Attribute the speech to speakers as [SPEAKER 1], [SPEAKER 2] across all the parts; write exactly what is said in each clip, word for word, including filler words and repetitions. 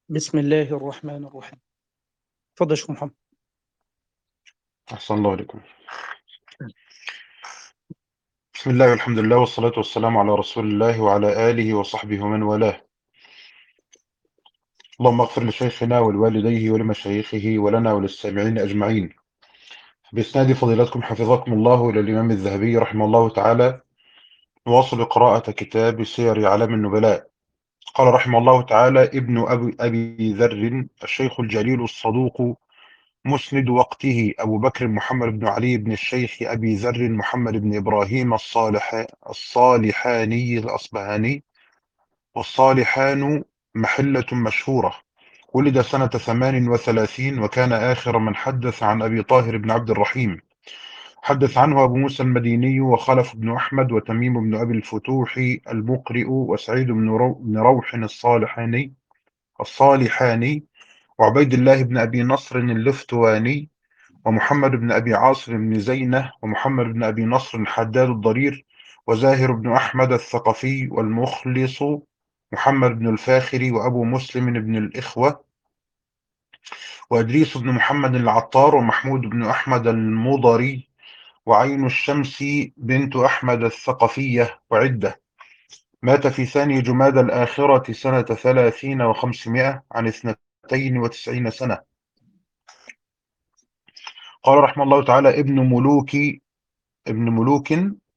[SPEAKER 1] بسم الله الرحمن الرحيم. اتفضل يا شيخ محمد.
[SPEAKER 2] أحسن الله عليكم. بسم الله والحمد لله والصلاة والسلام على رسول الله وعلى آله وصحبه ومن والاه. اللهم اغفر لشيخنا ولوالديه ولمشايخه ولنا وللسامعين أجمعين. بإسناد فضيلتكم حفظكم الله إلى الإمام الذهبي رحمه الله تعالى، نواصل قراءة كتاب سير أعلام النبلاء. قال رحمه الله تعالى: ابن أبي, أبي ذر الشيخ الجليل الصدوق مسند وقته أبو بكر محمد بن علي بن الشيخ أبي ذر محمد بن إبراهيم الصالح الصالحاني الأصبهاني. والصالحان محلة مشهورة. ولد سنة ثمان وثلاثين وكان آخر من حدث عن أبي طاهر بن عبد الرحيم. حدث عنه أبو موسى المديني وخلف بن أحمد وتميم بن أبي الفتوح المقرئ وسعيد بن رو- بن روح الصالحاني الصالحاني وعبيد الله بن أبي نصر اللفتواني ومحمد بن أبي عاصر بن زينة ومحمد بن أبي نصر الحداد الضرير وزاهر بن أحمد الثقفي والمخلص محمد بن الفاخر وأبو مسلم بن الإخوة وإدريس بن محمد العطار ومحمود بن أحمد المضري وعين الشمس بنت أحمد الثقفية وعدة. مات في ثاني جماد الآخرة سنة ثلاثين وخمسمائة عن اثنتين وتسعين سنة. قال رحمه الله تعالى: ابن ملوك ابن ملوك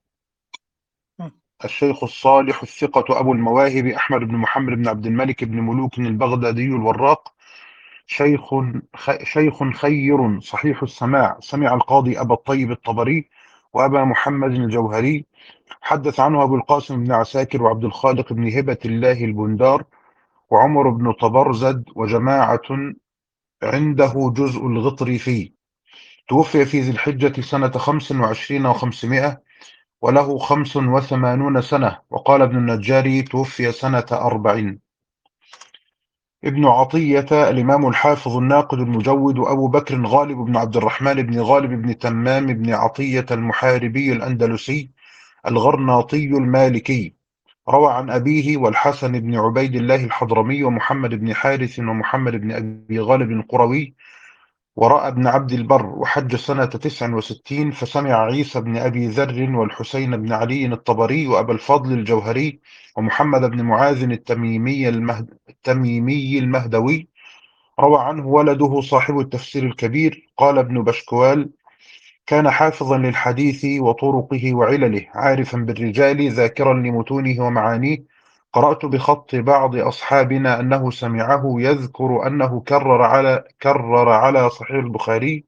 [SPEAKER 2] الشيخ الصالح الثقة أبو المواهب أحمد بن محمد بن عبد الملك بن ملوك البغدادي الوراق، شيخ خ... شيخ خير صحيح السماع، سمع القاضي أبا الطيب الطبري وأبا محمد الجوهري. حدث عنه أبو القاسم بن عساكر وعبد الخالق بن هبة الله البندار وعمر بن طبرزد وجماعة عنده جزء الغطرفي. توفي في ذي الحجة سنة خمس وعشرين وخمسمائة وله خمس وثمانون سنة. وقال ابن النجاري: توفي سنة أربعين. ابن عطية الإمام الحافظ الناقد المجود أبو بكر غالب بن عبد الرحمن بن غالب بن تمام بن عطية المحاربي الأندلسي الغرناطي المالكي. روى عن أبيه والحسن بن عبيد الله الحضرمي ومحمد بن حارث ومحمد بن أبي غالب القروي. ورأى ابن عبد البر وحج سنة تسع وستين فسمع عيسى بن أبي ذر والحسين بن علي الطبري وأبا الفضل الجوهري ومحمد بن معاذ التميمي, المهد التميمي المهدوي. روى عنه ولده صاحب التفسير الكبير. قال ابن بشكوال: كان حافظا للحديث وطرقه وعلله، عارفا بالرجال، ذاكرا لمتونه ومعانيه. قرأت بخط بعض أصحابنا أنه سمعه يذكر أنه كرر على كرر على صحيح البخاري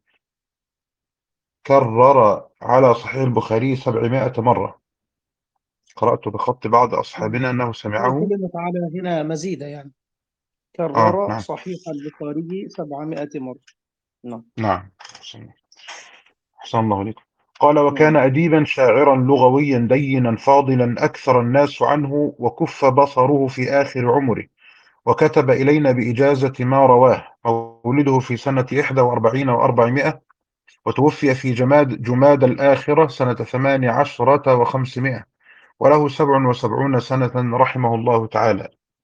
[SPEAKER 2] كرر على صحيح البخاري سبعمائة مرة. قرأت بخط بعض
[SPEAKER 1] نعم.
[SPEAKER 2] أصحابنا أنه
[SPEAKER 1] هو
[SPEAKER 2] سمعه.
[SPEAKER 1] كلمة على هنا مزيدة يعني.
[SPEAKER 2] آه
[SPEAKER 1] كرر
[SPEAKER 2] نعم.
[SPEAKER 1] صحيح البخاري سبعمائة مرة. نعم.
[SPEAKER 2] نعم. أحسن الله عليكم. قال: وكان
[SPEAKER 1] نعم.
[SPEAKER 2] أديبا شاعرا لغويا دينا فاضلا أكثر الناس عنه، وكف بصره في آخر عمره، وكتب إلينا بإجازة ما رواه. مولده في سنة إحدى وأربعين وأربعمائة وتوفي في جماد جماد الآخرة سنة ثمان عشرة وخمسمائة وله سبع وسبعون سنة رحمه الله تعالى.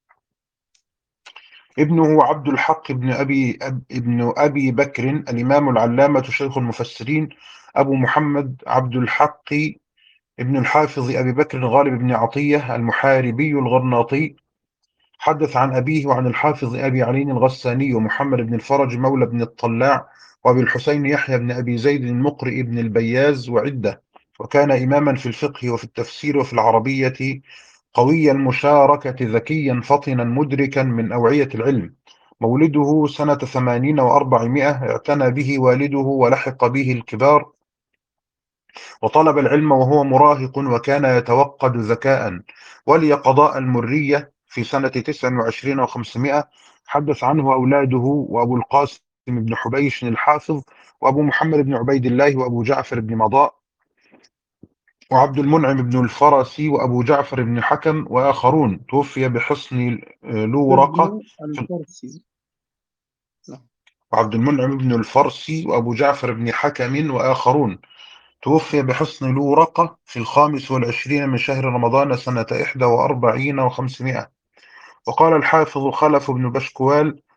[SPEAKER 2] ابنه عبد الحق بن أبي أب ابن أبي بكر الإمام العلامة شيخ المفسرين أبو محمد عبد الحق ابن الحافظ أبي بكر غالب بن عطية المحاربي الغرناطي. حدث عن أبيه وعن الحافظ أبي علي الغساني ومحمد بن الفرج مولى بن الطلاع وأبي الحسين يحيى بن أبي زيد المقرئ بن البياز وعدة. وكان إماما في الفقه وفي التفسير وفي العربية، قوي المشاركة، ذكيا فطنا مدركا من أوعية العلم. مولده سنة ثمانين وأربعمائة اعتنى به والده ولحق به الكبار، وطلب العلم وهو مراهق وكان يتوقد ذكاء. ولي قضاء المرية في سنة تسع وعشرين وخمسمائة. حدث عنه أولاده وأبو القاسم بن حبيش الحافظ وأبو محمد بن عبيد الله وأبو جعفر بن مضاء وعبد المنعم بن الفرسي وأبو جعفر بن حكم وآخرون. توفي بحصن لورقة.
[SPEAKER 1] ابن الفرسي. نعم.
[SPEAKER 2] وعبد المنعم بن الفرسي وأبو جعفر بن حكم وآخرون. توفي بحصن لورقة في الخامس والعشرين من شهر رمضان سنة إحدى وأربعين وخمسمائة. وقال الحافظ خلف بن بشكوال: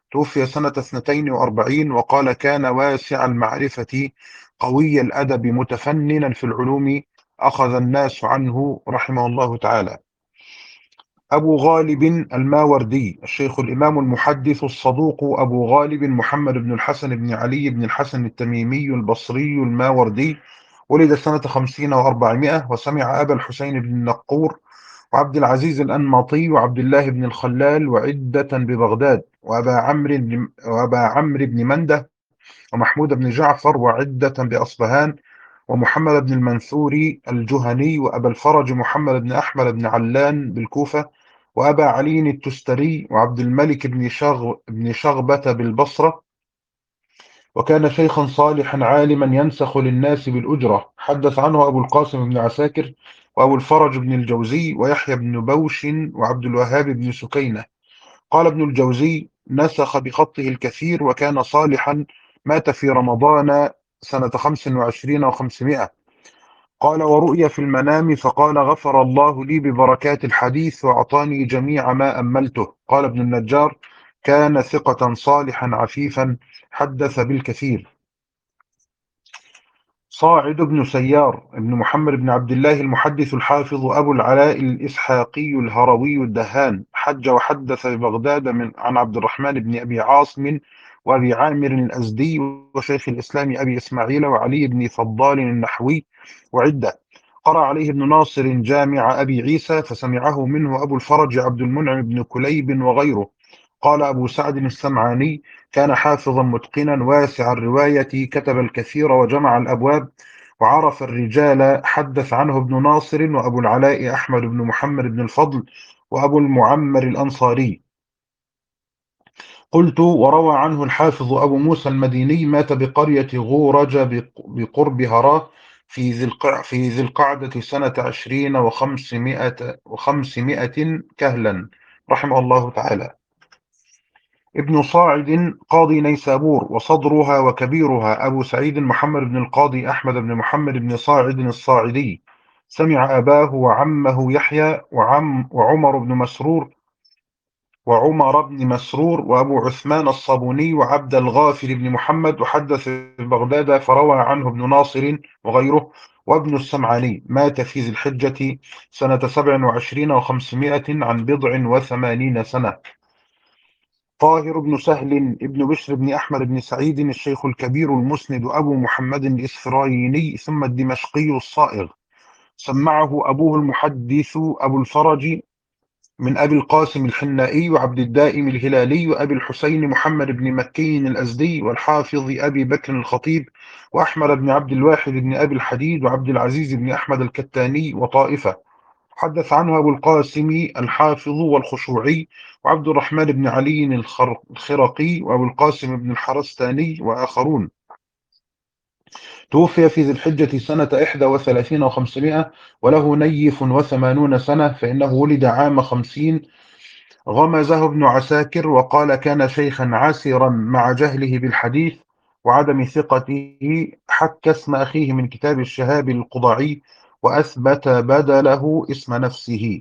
[SPEAKER 2] توفي سنة اثنتين وأربعين، وقال: كان واسع المعرفة قوي الأدب متفننا في العلوم، أخذ الناس عنه رحمه الله تعالى. أبو غالب الماوردي، الشيخ الإمام المحدث الصدوق أبو غالب محمد بن الحسن بن علي بن الحسن التميمي البصري الماوردي، ولد سنة خمسين وأربعمائة، وسمع أبا الحسين بن النقور وعبد العزيز الأنماطي وعبد الله بن الخلال وعدة ببغداد، وأبا عمرو بن وأبا عمرو بن منده ومحمود بن جعفر وعدة بأصبهان، ومحمد بن المنثوري الجهني، وأبا الفرج محمد بن أحمد بن علان بالكوفة، وأبا علي التستري وعبد الملك بن شغ بن شغبة بالبصرة. وكان شيخا صالحا عالما ينسخ للناس بالأجرة. حدث عنه أبو القاسم بن عساكر وأبو الفرج بن الجوزي ويحيى بن بوش وعبد الوهاب بن سكينة. قال ابن الجوزي: نسخ بخطه الكثير وكان صالحا، مات في رمضان سنة خمس وعشرين وخمسمائة. قال: ورؤي في المنام فقال: غفر الله لي ببركات الحديث وأعطاني جميع ما أملته. قال ابن النجار: كان ثقة صالحا عفيفا، حدث بالكثير. صاعد بن سيار بن محمد بن عبد الله المحدث الحافظ أبو العلاء الإسحاقي الهروي الدهان، حج وحدث ببغداد من عن عبد الرحمن بن أبي عاصم وأبي عامر الأزدي وشيخ الإسلام أبي إسماعيل وعلي بن فضال النحوي وعدة. قرأ عليه ابن ناصر جامع أبي عيسى فسمعه منه أبو الفرج عبد المنعم بن كليب وغيره. قال أبو سعد السمعاني: كان حافظا متقنا واسع الرواية، كتب الكثير وجمع الأبواب وعرف الرجال. حدث عنه ابن ناصر وأبو العلاء أحمد بن محمد بن الفضل وأبو المعمر الأنصاري. قلت: وروى عنه الحافظ أبو موسى المديني، مات بقرية غورج بقرب هراه في ذي القع في ذي القعدة سنة عشرين وخمسمائة وخمسمائة كهلا، رحمه الله تعالى. ابن صاعد قاضي نيسابور، وصدرها وكبيرها أبو سعيد محمد بن القاضي أحمد بن محمد بن صاعد الصاعدي. سمع أباه وعمه يحيى وعم وعمر بن مسرور وعمر بن مسرور وأبو عثمان الصابوني وعبد الغافر بن محمد، وحدث ببغداد فروى عنه ابن ناصر وغيره. وابن السمعاني مات في ذي الحجة سنة سبع وعشرين وخمسمائة عن بضع وثمانين سنة. طاهر بن سهل ابن بشر بن أحمد بن سعيد الشيخ الكبير المسند أبو محمد الإسفرايني ثم الدمشقي الصائغ، سمعه أبوه المحدث أبو الفرج من أبي القاسم الحنائي وعبد الدائم الهلالي وأبي الحسين محمد بن مكي الأزدي والحافظ أبي بكر الخطيب وأحمد بن عبد الواحد بن أبي الحديد وعبد العزيز بن أحمد الكتاني وطائفة. حدث عنه أبو القاسم الحافظ والخشوعي وعبد الرحمن بن علي الخرقي وأبو القاسم بن الحرستاني وآخرون. توفي في ذي الحجة سنة إحدى وثلاثين وخمسمائة وله نيف وثمانون سنة، فإنه ولد عام خمسين. غمزه ابن عساكر وقال: كان شيخا عسرا مع جهله بالحديث وعدم ثقته، حكى اسم أخيه من كتاب الشهاب القضاعي وأثبت بدله اسم نفسه.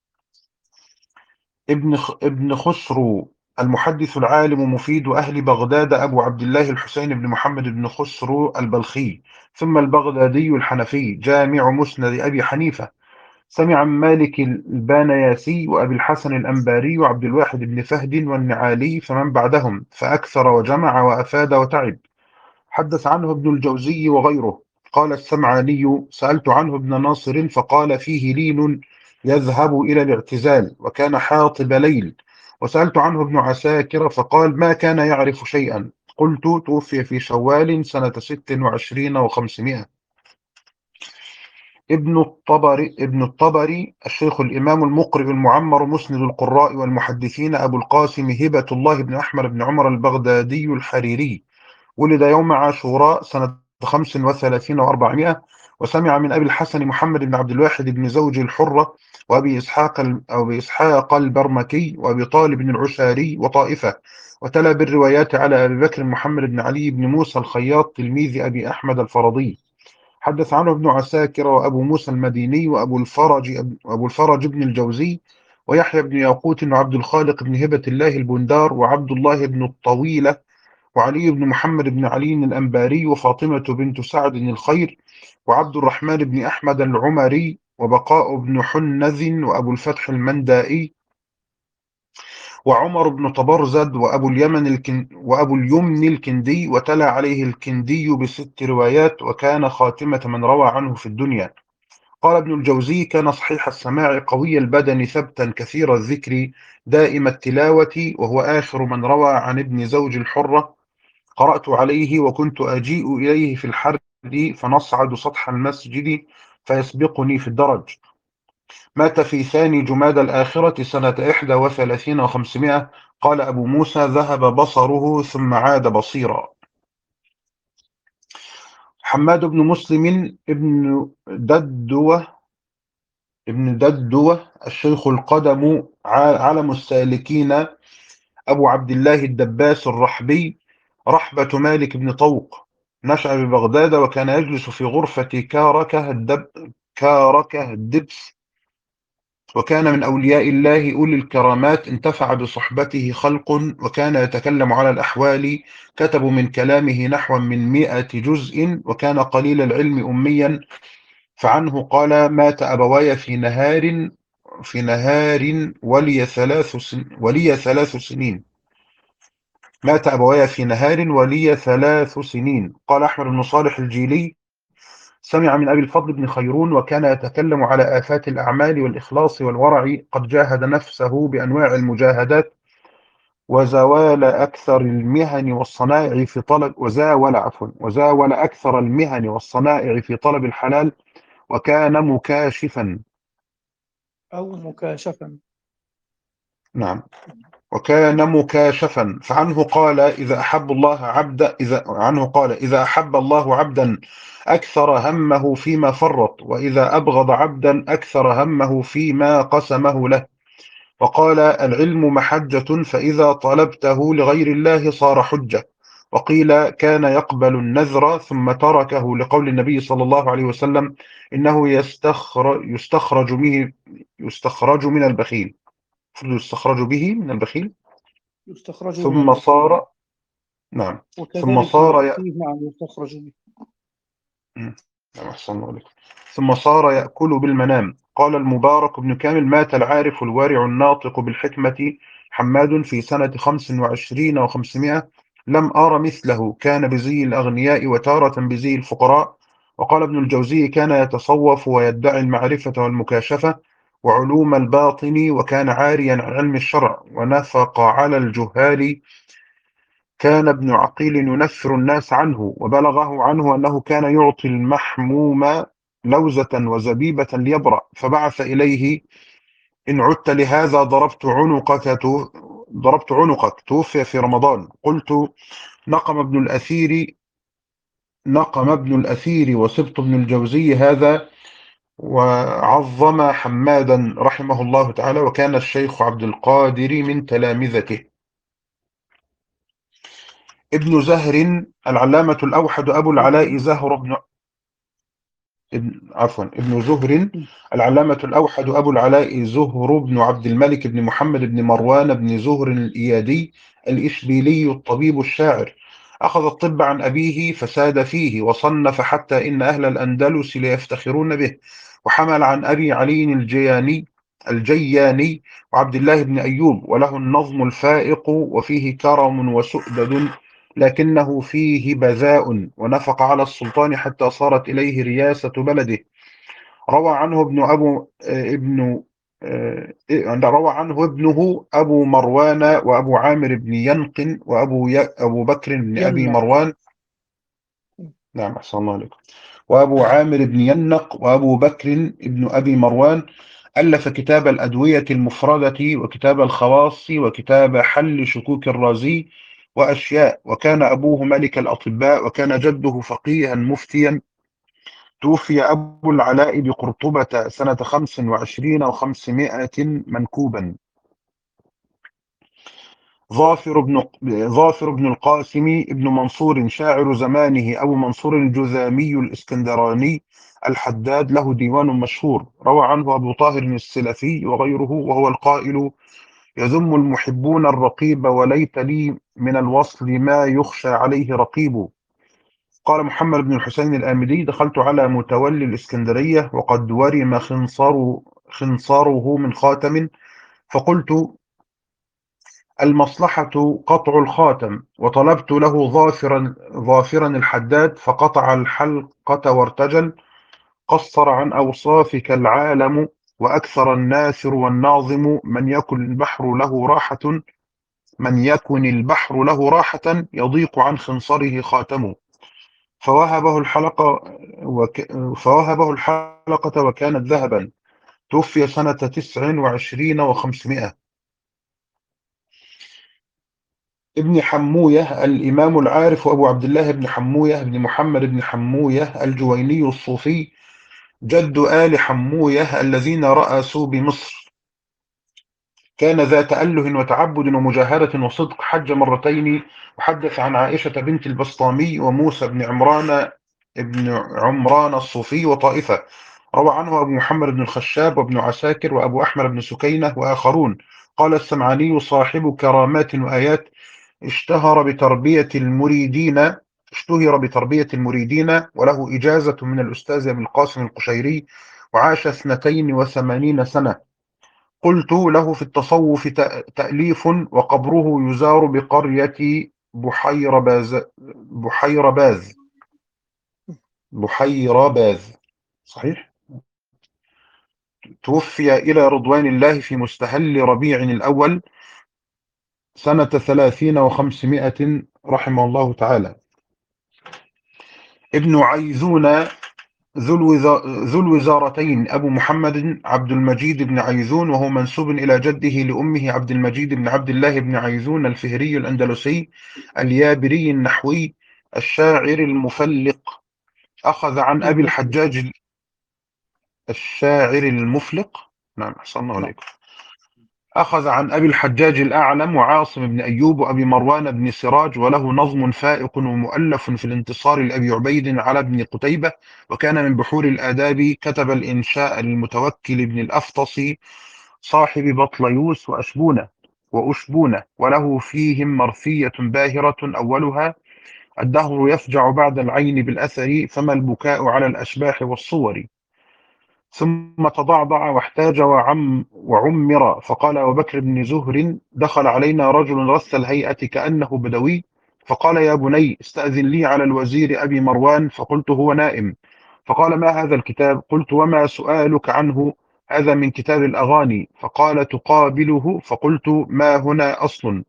[SPEAKER 2] ابن ابن خسرو المحدث العالم مفيد أهل بغداد أبو عبد الله الحسين بن محمد بن خسرو البلخي ثم البغدادي الحنفي، جامع مسند أبي حنيفة. سمع عن مالك البانياسي وأبي الحسن الأنباري وعبد الواحد بن فهد والنعالي فمن بعدهم، فأكثر وجمع وأفاد وتعب. حدث عنه ابن الجوزي وغيره. قال السمعاني: سألت عنه ابن ناصر فقال: فيه لين يذهب إلى الاعتزال، وكان حاطب ليل. وسألت عنه ابن عساكر فقال: ما كان يعرف شيئا. قلت: توفي في شوال سنة ست وعشرين وخمسمائة. ابن الطبري ابن الطبري الشيخ الإمام المقرئ المعمر مسند القراء والمحدثين أبو القاسم هبة الله بن أحمد بن عمر البغدادي الحريري، ولد يوم عاشوراء سنة خمس وثلاثين وأربعمائة. وسمع من أبي الحسن محمد بن عبد الواحد بن زوج الحرة وأبي إسحاق أو أبي إسحاق البرمكي وأبي طالب بن العشاري وطائفة. وتلا بالروايات على أبي بكر محمد بن علي بن موسى الخياط تلميذ أبي أحمد الفرضي. حدث عنه ابن عساكر وأبو موسى المديني وأبو الفرج وأبو الفرج بن الجوزي ويحيى بن ياقوت وعبد الخالق بن هبة الله البندار وعبد الله بن الطويلة وعلي بن محمد بن علي الأنباري وفاطمة بنت سعد الخير وعبد الرحمن بن أحمد العمري وبقاء بن حنذ وأبو الفتح المندائي وعمر بن طبرزد وأبو اليمن الكن وأبو اليمن الكندي، وتلا عليه الكندي بست روايات، وكان خاتمة من روى عنه في الدنيا. قال ابن الجوزي: كان صحيح السماع قوي البدن ثبتا كثير الذكر دائم التلاوة، وهو آخر من روى عن ابن زوج الحرة. قرأت عليه وكنت أجيء إليه في الحرب فنصعد سطح المسجد فيسبقني في الدرج. مات في ثاني جمادى الآخرة سنة إحدى وثلاثين وخمسمائة. قال أبو موسى: ذهب بصره ثم عاد بصيرا. حماد بن مسلم ابن ددوة ابن ددوة الشيخ القدم علم السالكين أبو عبد الله الدباس الرحبي رحبة مالك بن طوق، نشأ ببغداد وكان يجلس في غرفة كاركه الدب كاركه الدبس، وكان من أولياء الله أولي الكرامات، انتفع بصحبته خلق، وكان يتكلم على الأحوال، كتبوا من كلامه نحو من مئة جزء، وكان قليل العلم أميا. فعنه قال: مات أبواي في نهار في نهار ولي ثلاث سن ولي ثلاث سنين مات أبواي في نهار ولي ثلاث سنين. قال أحمد بن صالح الجيلي: سمع من أبي الفضل بن خيرون، وكان يتكلم على آفات الأعمال والإخلاص والورع، قد جاهد نفسه بأنواع المجاهدات، وزاول أكثر المهن والصنائع في طلب وزاول عفوا وزاول أكثر المهن والصنائع في طلب الحلال، وكان مكاشفا.
[SPEAKER 1] أو مكاشفا.
[SPEAKER 2] نعم، وكان مكاشفا. فعنه قال: إذا أحب الله عبدا إذا عنه قال إذا أحب الله عبدا أكثر همه فيما فرط، وإذا أبغض عبدا أكثر همه فيما قسمه له. وقال: العلم محجة، فإذا طلبته لغير الله صار حجة. وقيل: كان يقبل النذر ثم تركه، لقول النبي صلى الله عليه وسلم: إنه يستخرج, يستخرج, به يستخرج من البخيل يستخرج به من البخيل
[SPEAKER 1] يستخرج من
[SPEAKER 2] ثم
[SPEAKER 1] البخيل،
[SPEAKER 2] صار نعم ثم
[SPEAKER 1] وكذلك
[SPEAKER 2] صار ي...
[SPEAKER 1] فيه نعم يستخرج به.
[SPEAKER 2] مم. نعم، أحسن الله عليك. ثم صار يأكل بالمنام. قال المبارك بن كامل: مات العارف الوارع الناطق بالحكمة حماد في سنة خمس وعشرين وخمسمائة، لم أر مثله، كان بزي الأغنياء وتارة بزي الفقراء. وقال ابن الجوزي: كان يتصوف ويدعي المعرفة والمكاشفة وعلوم الباطن، وكان عاريا عن علم الشرع ونفق على الجهال. كان ابن عقيل ينفر الناس عنه، وبلغه عنه أنه كان يعطي المحموم لوزة وزبيبة ليبرأ، فبعث إليه: إن عدت لهذا ضربت عنقك ضربت عنقك. توفي في رمضان. قلت: نقم ابن الأثير نقم ابن الأثير وسبط ابن الجوزي هذا، وعظم حمادا رحمه الله تعالى، وكان الشيخ عبد القادر من تلامذته. ابن زهر العلامة الأوحد أبو العلاء زهر بن ابن عفوا ابن زهر العلامة الأوحد أبو العلاء زهر بن عبد الملك بن محمد بن مروان بن زهر الإيادي الإشبيلي الطبيب الشاعر، أخذ الطب عن أبيه فساد فيه، وصنف حتى إن أهل الأندلس ليفتخرون به. وحمل عن أبي علي الجياني الجياني وعبد الله بن أيوب، وله النظم الفائق، وفيه كرم وسؤدد، لكنه فيه بذاء، ونفق على السلطان حتى صارت إليه رياسة بلده. روى عنه ابن أبو ابن روى عنه ابنه أبو مروان وأبو عامر بن ينقن وأبو ي... أبو بكر بن أبي
[SPEAKER 1] ينق.
[SPEAKER 2] مروان. نعم، أحسن الله عليكم. وأبو عامر بن ينق وأبو بكر بن أبي مروان. ألف كتاب الأدوية المفردة، وكتاب الخواص، وكتاب حل شكوك الرازي، وأشياء. وكان أبوه ملك الأطباء، وكان جده فقيها مفتيا. توفي أبو العلاء بقرطبة سنة خمس وعشرين وخمسمائة منكوبا. ظافر بن ظافر بن القاسم ابن منصور شاعر زمانه أبو منصور الجذامي الإسكندراني، الحداد له ديوان مشهور روى عنه أبو طاهر السلفي وغيره، وهو القائل: يذم المحبون الرقيب وليت لي من الوصل ما يخشى عليه رقيب. قال محمد بن الحسين الآمدي: دخلت على متولي الإسكندرية وقد ورم خنصر خنصره من خاتم، فقلت: المصلحة قطع الخاتم، وطلبت له ظافرا ظافرا الحداد، فقطع الحلقة وارتجل: قصر عن أوصافك العالم، وأكثر الناثر والناظم، من يكن البحر له راحة من يكن البحر له راحة يضيق عن خنصره خاتم. فوهبه الحلقة وك... فوهبه الحلقة وكانت ذهبا. توفي سنة تسع وعشرين وخمسمائة. ابن حموية الإمام العارف أبو عبد الله بن حموية بن محمد بن حموية الجويني الصوفي، جد آل حموية الذين رأسوا بمصر. كان ذا تأله وتعبد ومجاهرة وصدق، حج مرتين، وحدث عن عائشة بنت البسطامي وموسى بن عمران ابن عمران الصوفي وطائفة. روى عنه أبو محمد بن الخشاب وابن عساكر وأبو أحمد بن سكينة وآخرون. قال السمعاني: صاحب كرامات وآيات، اشتهر بتربية المريدين اشتهر بتربية المريدين، وله إجازة من الأستاذ أبي القاسم القشيري، وعاش اثنتين وثمانين سنة. قلت له: في التصوف تأليف، وقبره يزار بقرية بحير باز بحير باز بحير باز صحيح. توفي إلى رضوان الله في مستهل ربيع الأول سنة ثلاثين وخمسمائة رحمه الله تعالى. ابن عيزون ذو الوزارتين أبو محمد عبد المجيد بن عيزون، وهو منسوب إلى جده لأمه عبد المجيد بن عبد الله بن عيزون الفهري الأندلسي اليابري النحوي الشاعر المفلق. أخذ عن أبي الحجاج الشاعر المفلق. نعم، أحسن الله عليكم. أخذ عن أبي الحجاج الأعلم وعاصم بن أيوب وأبي مروان بن سراج، وله نظم فائق ومؤلف في الانتصار لأبي عبيد على ابن قتيبة، وكان من بحور الآداب. كتب الإنشاء للمتوكل بن الأفطس صاحب بطليوس وأشبونة وأشبونة، وله فيهم مرثية باهرة أولها: الدهر يفجع بعد العين بالأثر، فما البكاء على الأشباح والصور. ثم تضعضع واحتاج وعم وعمر، فقال أبو بكر بن زهر: دخل علينا رجل رث الهيئة كأنه بدوي، فقال: يا بني، استأذن لي على الوزير أبي مروان. فقلت: هو نائم. فقال: ما هذا الكتاب؟ قلت: وما سؤالك عنه؟ هذا من كتاب الأغاني. فقال: تقابله؟ فقلت: ما هنا أصل،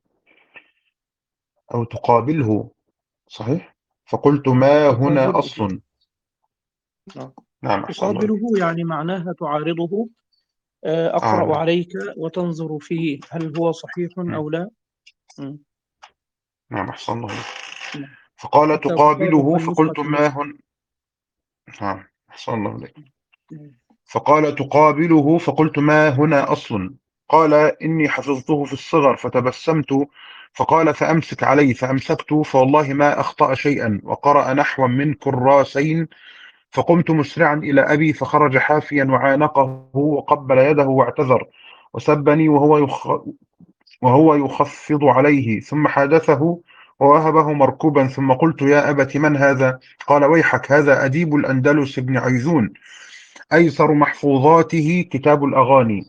[SPEAKER 2] أو تقابله صحيح. فقلت: ما هنا
[SPEAKER 1] تقابله.
[SPEAKER 2] أصل.
[SPEAKER 1] نعم.
[SPEAKER 2] نعم، أحسن الله عليك.
[SPEAKER 1] تقابله يعني معناها تعارضه. آه،
[SPEAKER 2] آه
[SPEAKER 1] أقرأ
[SPEAKER 2] نعم.
[SPEAKER 1] عليك وتنظر فيه هل هو صحيح أو لا. م.
[SPEAKER 2] نعم، أحسن الله عليك.
[SPEAKER 1] نعم.
[SPEAKER 2] فقال:
[SPEAKER 1] حتى تطابق
[SPEAKER 2] تقابله؟
[SPEAKER 1] النسخة
[SPEAKER 2] فقلت: ما
[SPEAKER 1] التي.
[SPEAKER 2] هن نعم، أحسن الله عليك.
[SPEAKER 1] م.
[SPEAKER 2] فقال: تقابله؟ فقلت: ما هنا أصل. قال: إني حفظته في الصغر. فتبسمت. فقال: فأمسك عليه. فأمسكت، فوالله ما أخطأ شيئا، وقرأ نحوا من كراسين. فقمت مسرعا إلى أبي، فخرج حافيا وعانقه وقبل يده واعتذر، وسبني وهو يخ... وهو يخفض عليه، ثم حادثه ووهبه مركوبا. ثم قلت: يا أبت، من هذا؟ قال: ويحك، هذا أديب الأندلس بن عيزون، أيسر محفوظاته كتاب الأغاني.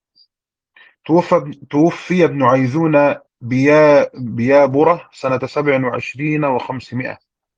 [SPEAKER 2] توفى, توفي ابن عيزون بيا بيابرة سنة سبع وعشرين وخمسمائة.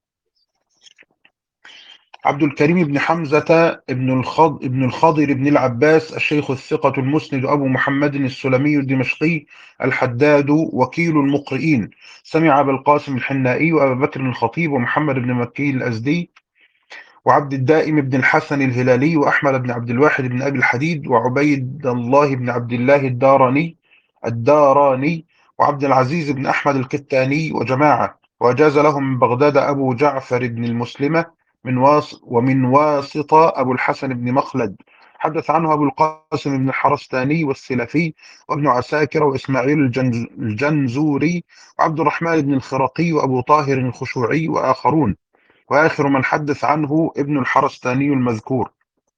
[SPEAKER 2] عبد الكريم بن حمزة ابن الخض ابن الخضر بن العباس الشيخ الثقة المسند أبو محمد السلمي الدمشقي الحداد، وكيل المقرئين. سمع أبا القاسم الحنائي وأبا بكر الخطيب ومحمد بن مكي الأزدي وعبد الدائم بن الحسن الهلالي وأحمد بن عبد الواحد بن أبي الحديد وعبيد الله بن عبد الله الداراني الداراني وعبد العزيز بن أحمد الكتاني وجماعة. وأجاز لهم من بغداد أبو جعفر بن المسلمة من واس ومن واسطة أبو الحسن بن مخلد. حدث عنه أبو القاسم بن الحرستاني والسلفي وابن عساكر وإسماعيل الجنز الجنزوري وعبد الرحمن بن الخرقي وأبو طاهر الخشوعي وآخرون. وآخر من حدث عنه ابن الحرستاني المذكور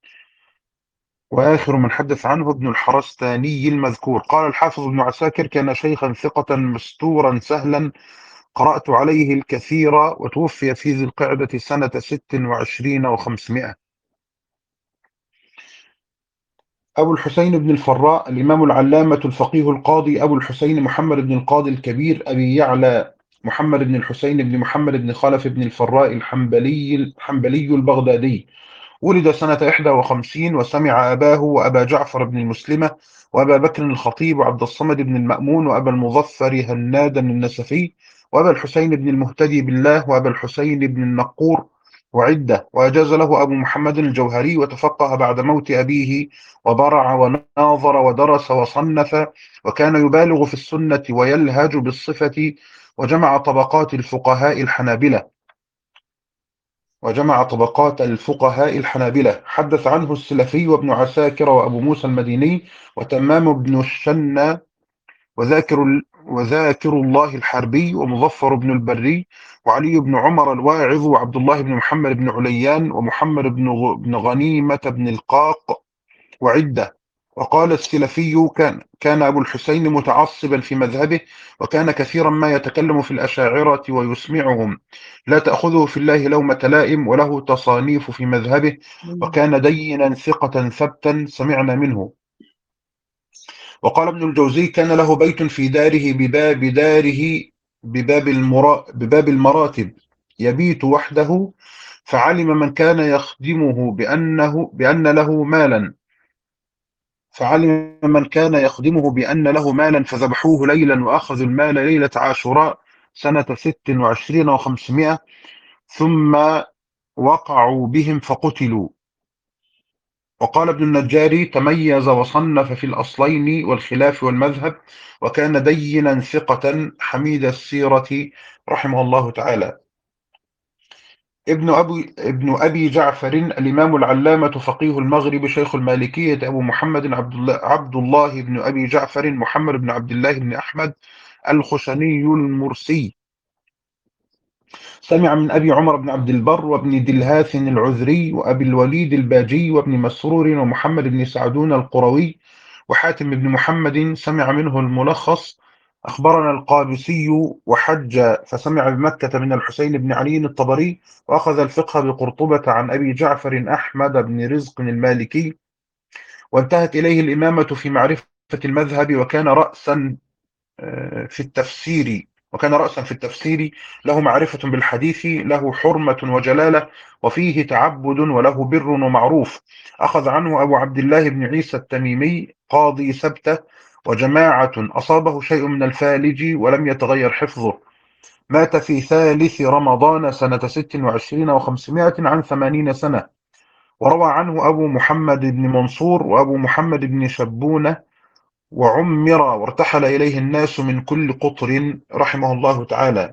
[SPEAKER 2] وآخر من حدث عنه ابن الحرستاني المذكور. قال الحافظ ابن عساكر: كان شيخا ثقة مستورا سهلا، قرأت عليه الكثير، وتوفي في ذي القعدة سنة ست وعشرين وخمسمائة. أبو الحسين بن الفراء الإمام العلامة الفقيه القاضي أبو الحسين محمد بن القاضي الكبير أبي يعلى محمد بن الحسين بن محمد بن خلف بن الفراء الحنبلي الحنبلي البغدادي، ولد سنة إحدى وخمسين، وسمع أباه وأبا جعفر بن المسلمة وأبا بكر الخطيب وعبد الصمد بن المأمون وأبا المظفر هنادا النسفي وأبا الحسين بن المهتدي بالله وأبا الحسين بن النقور وعدة. وأجاز له أبو محمد الجوهري، وتفقه بعد موت أبيه، وبرع وناظر ودرس وصنف، وكان يبالغ في السنة ويلهج بالصفة، وجمع طبقات الفقهاء الحنابلة وجمع طبقات الفقهاء الحنابلة. حدث عنه السلفي وابن عساكر وأبو موسى المديني وتمام بن الشنى وذاكر, وذاكر الله الحربي ومظفر بن البري وعلي بن عمر الواعظ وعبد الله بن محمد بن عليان ومحمد بن بن غنيمة بن القاق وعدة. وقال السلفي: كان كان أبو الحسين متعصبا في مذهبه، وكان كثيرا ما يتكلم في الأشاعرة ويسمعهم، لا تأخذه في الله لومة لائم، وله تصانيف في مذهبه، وكان دينا ثقة ثبتا، سمعنا منه. وقال ابن الجوزي: كان له بيت في داره بباب داره بباب, المرا بباب المراتب، يبيت وحده، فعلم من كان يخدمه بأنه بأن له مالا فعلم من كان يخدمه بأن له مالا فذبحوه ليلا، وأخذوا المال ليلة عاشوراء سنة ست وعشرين وخمسمائة، ثم وقعوا بهم فقتلوا. وقال ابن النجاري: تميز وصنف في الأصلين والخلاف والمذهب، وكان دينا ثقة حميد السيرة، رحمه الله تعالى. ابن أبي, ابن أبي جعفر الإمام العلامة فقيه المغرب شيخ المالكية أبو محمد عبد الله, عبد الله بن أبي جعفر محمد بن عبد الله بن أحمد الخشني المرسي، سمع من أبي عمر بن عبد البر وابن دلهاث العذري وأبي الوليد الباجي وابن مسرور ومحمد بن سعدون القروي وحاتم بن محمد، سمع منه الملخص. أخبرنا القابسي: وحج فسمع بمكة من الحسين بن علي الطبري، وأخذ الفقه بقرطبة عن أبي جعفر أحمد بن رزق المالكي، وانتهت إليه الإمامة في معرفة المذهب، وكان رأسا في التفسير وكان رأسا في التفسير له معرفة بالحديث، له حرمة وجلالة، وفيه تعبد، وله بر ومعروف. أخذ عنه أبو عبد الله بن عيسى التميمي قاضي سبتة وجماعة، أصابه شيء من الفالج ولم يتغير حفظه، مات في ثالث رمضان سنة ست وعشرين وخمسمائة عن ثمانين سنة. وروى عنه أبو محمد بن منصور وأبو محمد بن شبونة، وعمر وارتحل إليه الناس من كل قطر، رحمه الله تعالى.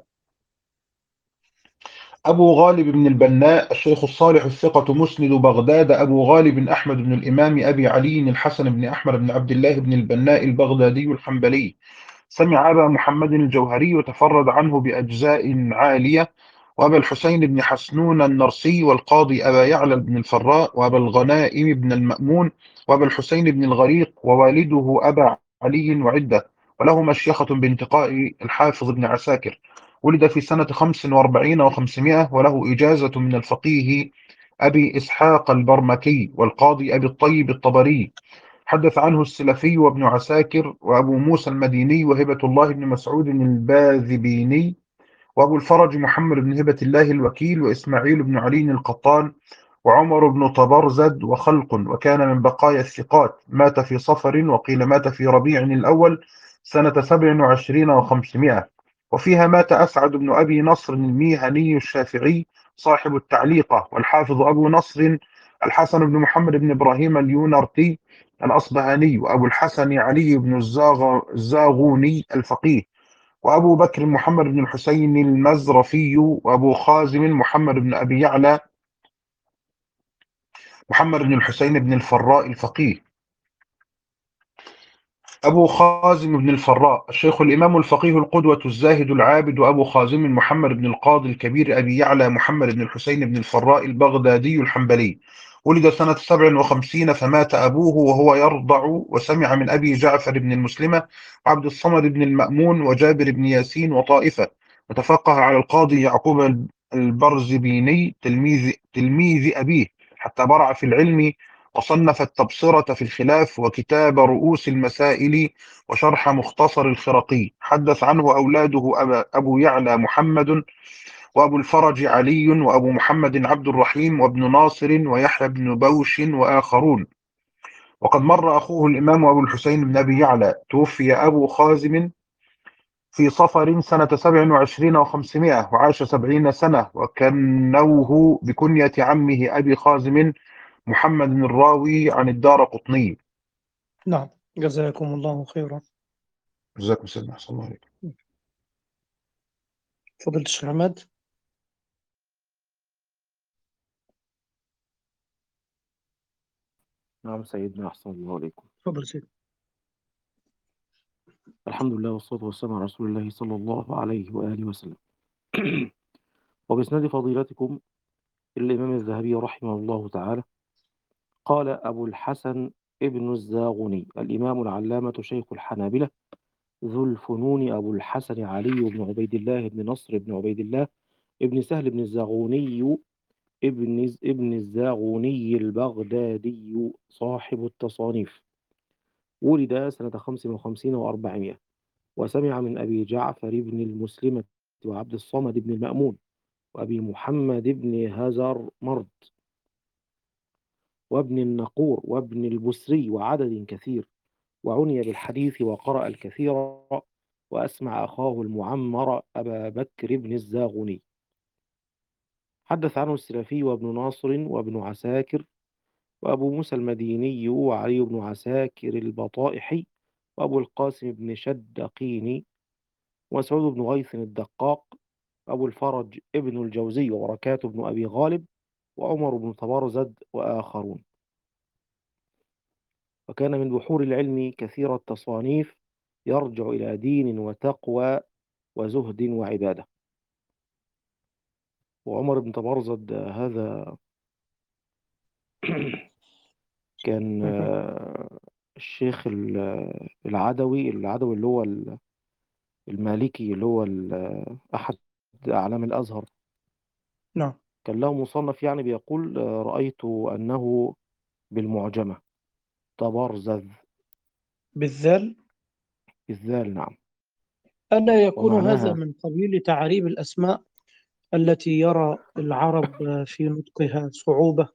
[SPEAKER 2] أبو غالب بن البناء الشيخ الصالح الثقة مسند بغداد أبو غالب أحمد بن الإمام أبي علي الحسن بن أحمد بن عبد الله بن البناء البغدادي الحنبلي، سمع أبا محمد الجوهري وتفرد عنه بأجزاء عالية، وأبا الحسين بن حسنون النرسي، والقاضي أبا يعلى بن الفراء، وأبا الغنائم بن المأمون، وأبا الحسين بن الغريق، ووالده أبا علي وعدة، وله مشيخة بانتقاء الحافظ بن عساكر. ولد في سنة خمس وأربعين وخمسمائة، وله إجازة من الفقيه أبي إسحاق البرمكي والقاضي أبي الطيب الطبري. حدث عنه السلفي وابن عساكر وأبو موسى المديني وهبة الله بن مسعود الباذبيني وأبو الفرج محمد بن هبة الله الوكيل وإسماعيل بن علي القطان وعمر بن طبرزد وخلق، وكان من بقايا الثقات، مات في صفر، وقيل مات في ربيع الأول سنة سبع وعشرين وخمسمائة. وفيها مات أسعد بن أبي نصر الميهني الشافعي صاحب التعليقة، والحافظ أبو نصر الحسن بن محمد بن إبراهيم اليونرتي الأصبهاني، وأبو الحسن علي بن الزاغ الزاغوني الفقيه، وأبو بكر محمد بن الحسين المزرفي، وأبو خازم محمد بن أبي يعلى محمد بن الحسين بن الفراء الفقيه. أبو خازم بن الفراء الشيخ الإمام الفقيه القدوة الزاهد العابد أبو خازم محمد بن القاضي الكبير أبي يعلى محمد بن الحسين بن الفراء البغدادي الحنبلي، ولد سنة سبع وخمسين فمات أبوه وهو يرضع، وسمع من أبي جعفر بن المسلمة وعبد الصمد بن المأمون وجابر بن ياسين وطائفة، وتفقه على القاضي يعقوب البرزبيني تلميذ تلميذ أبيه حتى برع في العلم، وصنف التبصرة في الخلاف وكتاب رؤوس المسائل وشرح مختصر الخرقي. حدث عنه أولاده أبا أبو يعلى محمد، وأبو الفرج علي، وأبو محمد عبد الرحيم، وابن ناصر، ويحيى بن بوش، وآخرون. وقد مر أخوه الإمام أبو الحسين بن أبي يعلى توفي أبو خازم في صفر سنة سبع وعشرين وخمسمائة وعاش سبعين سنة، وكنوه بكنية عمه أبي خازم محمد الراوي عن الدارقطني.
[SPEAKER 1] نعم، جزاكم الله خيرا.
[SPEAKER 2] جزاكم سيدنا أحسن الله عليكم.
[SPEAKER 1] فضيلة الشيخ عماد.
[SPEAKER 3] نعم سيدنا، أحسن الله عليكم.
[SPEAKER 1] تفضل سيدي.
[SPEAKER 3] الحمد لله والصلاة والسلام على رسول الله صلى الله عليه وآله وسلم. وبإسناد فضيلتكم الإمام الذهبي رحمه الله تعالى قال أبو الحسن ابن الزاغني الإمام العلامة شيخ الحنابلة ذو الفنون أبو الحسن علي بن عبيد الله بن نصر بن عبيد الله ابن سهل بن الزاغوني ابن ابن الزاغوني البغدادي صاحب التصانيف، ولد سنة خمس وخمسين وأربعمائة، وسمع من أبي جعفر بن المسلمة وعبد الصمد بن المأمون وأبي محمد بن هزر مرد وابن النقور وابن البسري وعدد كثير، وعني بالحديث وقرأ الكثير، وأسمع أخاه المعمر أبا بكر بن الزاغني. حدث عنه السلفي وابن ناصر وابن عساكر وأبو موسى المديني وعلي بن عساكر البطائحي وأبو القاسم بن شدقيني وسعود بن غيث الدقاق أبو الفرج ابن الجوزي وبركات بن أبي غالب وعمر بن طبرزد وآخرون. وكان من بحور العلم كثير التصانيف يرجع إلى دين وتقوى وزهد وعبادة. وعمر بن طبرزد هذا كان الشيخ العدوي العدوي اللي هو المالكي اللي هو أحد أعلام الأزهر.
[SPEAKER 1] نعم.
[SPEAKER 3] كان له مصنف يعني بيقول رأيت أنه بالمعجمة طبرزذ
[SPEAKER 1] بالذال.
[SPEAKER 3] بالذال، نعم.
[SPEAKER 1] ألا يكون هذا
[SPEAKER 3] ومعناها
[SPEAKER 1] من قبيل تعريب الأسماء التي يرى العرب في نطقها صعوبة،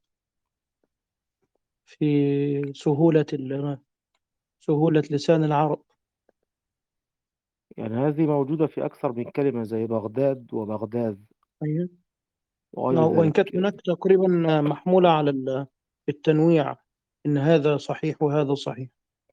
[SPEAKER 1] في سهولة ال- سهولة لسان العرب؟
[SPEAKER 3] يعني هذه موجودة في أكثر من كلمة زي بغداد وبغداد
[SPEAKER 1] أيوة.
[SPEAKER 3] وغير
[SPEAKER 1] وإن
[SPEAKER 3] ذلك.
[SPEAKER 1] كانت هناك تقريبا محمولة على ال- التنويع، إن هذا صحيح وهذا صحيح.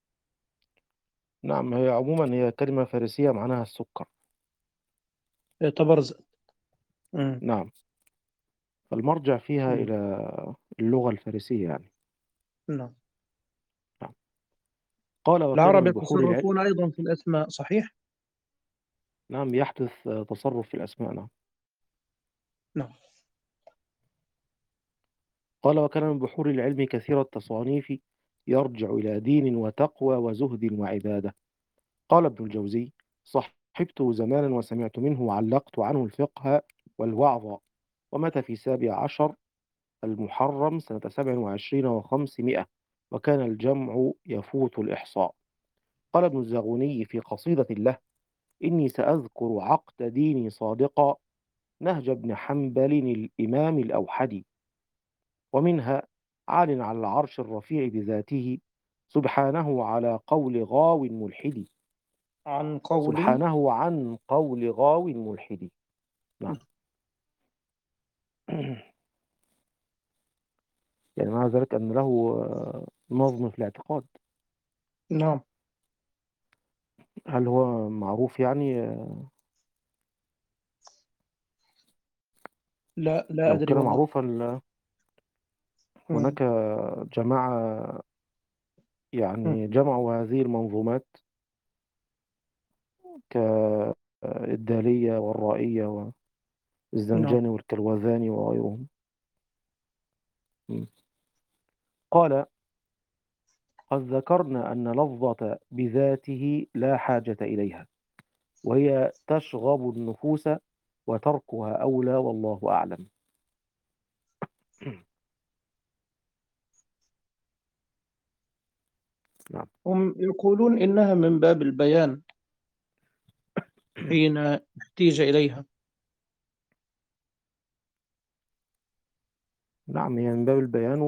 [SPEAKER 3] نعم، هي عموما هي كلمة فارسية معناها السكر.
[SPEAKER 1] تبرز. مم.
[SPEAKER 3] نعم، فالمرجع فيها
[SPEAKER 1] مم.
[SPEAKER 3] إلى اللغة الفارسية يعني.
[SPEAKER 1] نعم.
[SPEAKER 3] نعم. قال وكان
[SPEAKER 1] العرب
[SPEAKER 3] من بحور العلم.
[SPEAKER 1] يتصرفون أيضا في الأسماء، صحيح؟
[SPEAKER 3] نعم، يحدث تصرف في الأسماء. نعم.
[SPEAKER 1] نعم.
[SPEAKER 3] قال وكان من بحور العلم كثير التصانيف يرجع إلى دين وتقوى وزهد وعبادة. قال ابن الجوزي صحبته زمانا وسمعت منه وعلقت عنه الفقه والوعظ، ومات في سابع عشر المحرم سنة سبع وعشرين وخمسمائة، وكان الجمع يفوت الإحصاء. قال ابن الزاغوني في قصيدة له: إني سأذكر عقد ديني صادقا نهج ابن حنبل الإمام الأوحدي، ومنها عال على العرش الرفيع بذاته سبحانه على قول غاو ملحد.
[SPEAKER 1] عن قولي.
[SPEAKER 3] سبحانه عن قول غاو ملحد. نعم. يعني معنى ذلك أن له آه، نظم في الاعتقاد.
[SPEAKER 1] نعم.
[SPEAKER 3] هل هو معروف يعني؟
[SPEAKER 1] لا، لا
[SPEAKER 3] لو
[SPEAKER 1] أدري
[SPEAKER 3] كان
[SPEAKER 1] والله.
[SPEAKER 3] معروفا ل-
[SPEAKER 1] مم.
[SPEAKER 3] هناك جماعة
[SPEAKER 1] مم.
[SPEAKER 3] يعني جمعوا هذه المنظومات كالدالية والرائية والزنجاني والكلوذاني وغيرهم. م. قال: قد ذكرنا أن لفظة بذاته لا حاجة إليها، وهي تشغب النفوس وتركها أولى، والله أعلم. نعم.
[SPEAKER 1] هم يقولون إنها من باب البيان حين احتيج إليها.
[SPEAKER 3] نعم، هي من باب البيان،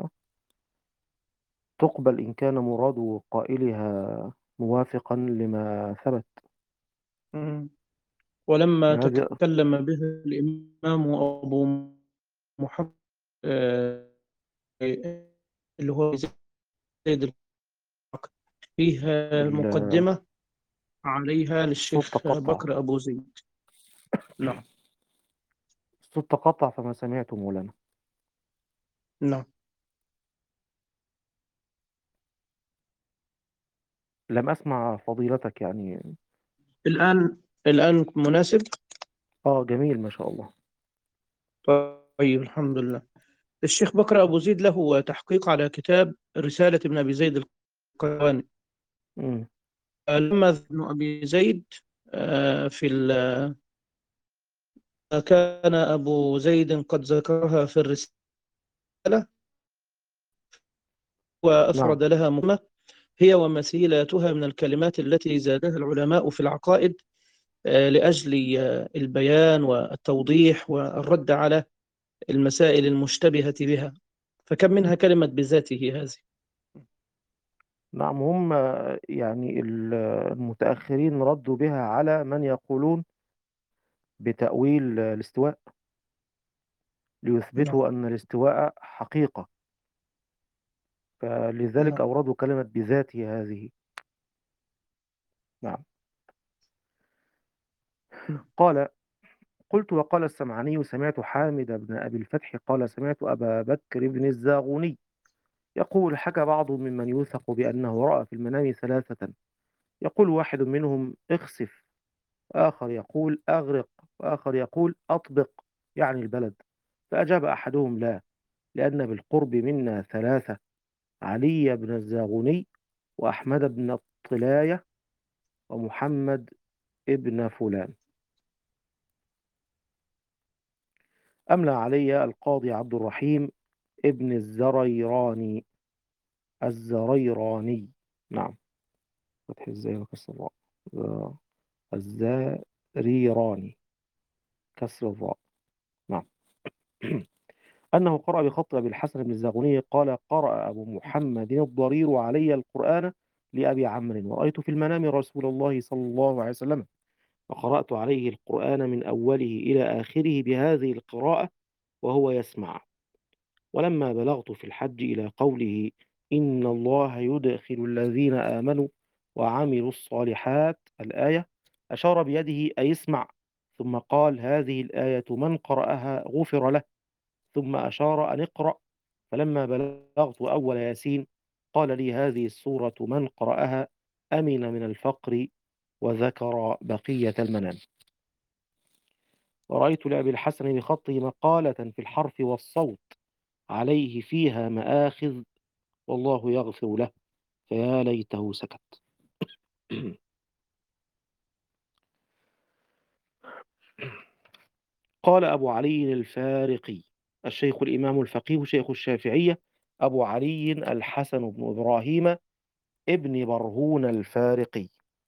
[SPEAKER 3] وتقبل إن كان مراد قائلها موافقا لما ثبت.
[SPEAKER 1] مم. ولما
[SPEAKER 3] هذه
[SPEAKER 1] تكلم به الإمام أبو محمد آه، اللي هو زيد الحق، فيها
[SPEAKER 3] ال-
[SPEAKER 1] مقدمة عليها
[SPEAKER 3] الصوت
[SPEAKER 1] للشيخ
[SPEAKER 3] تقطع
[SPEAKER 1] بكر أبو زيد. نعم.
[SPEAKER 3] الصوت تقطع فما سمعت مولانا.
[SPEAKER 1] نعم.
[SPEAKER 3] لم أسمع فضيلتك يعني.
[SPEAKER 1] الآن الآن مناسب.
[SPEAKER 3] آه جميل ما شاء الله.
[SPEAKER 1] طيب الحمد لله. الشيخ بكر أبو زيد له تحقيق على كتاب رسالة ابن أبي زيد القيرواني.
[SPEAKER 3] مم.
[SPEAKER 1] لما ابن أبي زيد آه، في ال- كان أبو زيد قد ذكرها في الرسالة
[SPEAKER 3] نعم.
[SPEAKER 1] وأفرد لها مهمة هي ومثيلاتها من الكلمات التي زادها العلماء في العقائد آه، لأجل آه، البيان والتوضيح والرد على المسائل المشتبهة بها. فكم منها كلمة بذاته هذه.
[SPEAKER 3] نعم، هم يعني ال- المتأخرين ردوا بها على من يقولون بتأويل الاستواء،
[SPEAKER 1] نعم.
[SPEAKER 3] ليثبتوا أن الاستواء حقيقة، فلذلك
[SPEAKER 1] نعم.
[SPEAKER 3] أوردوا كلمة بذاته هذه. نعم.
[SPEAKER 1] نعم.
[SPEAKER 3] قال: قلت: وقال السمعاني: سمعت حامد بن أبي الفتح قال: سمعت أبا بكر بن الزاغوني يقول: حكى بعض ممن يوثق بأنه رأى في المنام ثلاثة، يقول واحد منهم: اخسف، آخر يقول: أغرق، وآخر يقول: أطبق، يعني البلد. فأجاب أحدهم: لا، لأن بالقرب منا ثلاثة: علي بن الزاغوني، وأحمد بن الطلاية، ومحمد ابن فلان. أملى علي القاضي عبد الرحيم ابن الزريراني الزريراني نعم، فتح الزاي وكسر الراء. ز- الزريراني كسر الراء. نعم. أنه قرأ بخط أبي الحسن بن الزاغوني قال: قرأ أبو محمد الضرير علي القرآن لأبي عمرو، ورأيت في المنام رسول الله صلى الله عليه وسلم، فقرأت عليه القرآن من أوله إلى آخره بهذه القراءة وهو يسمع. ولما بلغت في الحج إلى قوله: إن الله يدخل الذين آمنوا وعملوا الصالحات الآية، أشار بيده أي اسمع، ثم قال: هذه الآية من قرأها غفر له، ثم أشار أن اقرأ. فلما بلغت أول ياسين قال لي: هذه السورة من قرأها أمن من الفقر، وذكر بقية المنام. ورأيت لأبي الحسن بخطه مقالة في الحرف والصوت عليه فيها مآخذ، والله يغفر له، فيا ليته سكت. قال أبو علي الفارقي الشيخ الإمام الفقيه شيخ الشافعية أبو علي الحسن بن إبراهيم ابن برهون الفارقي،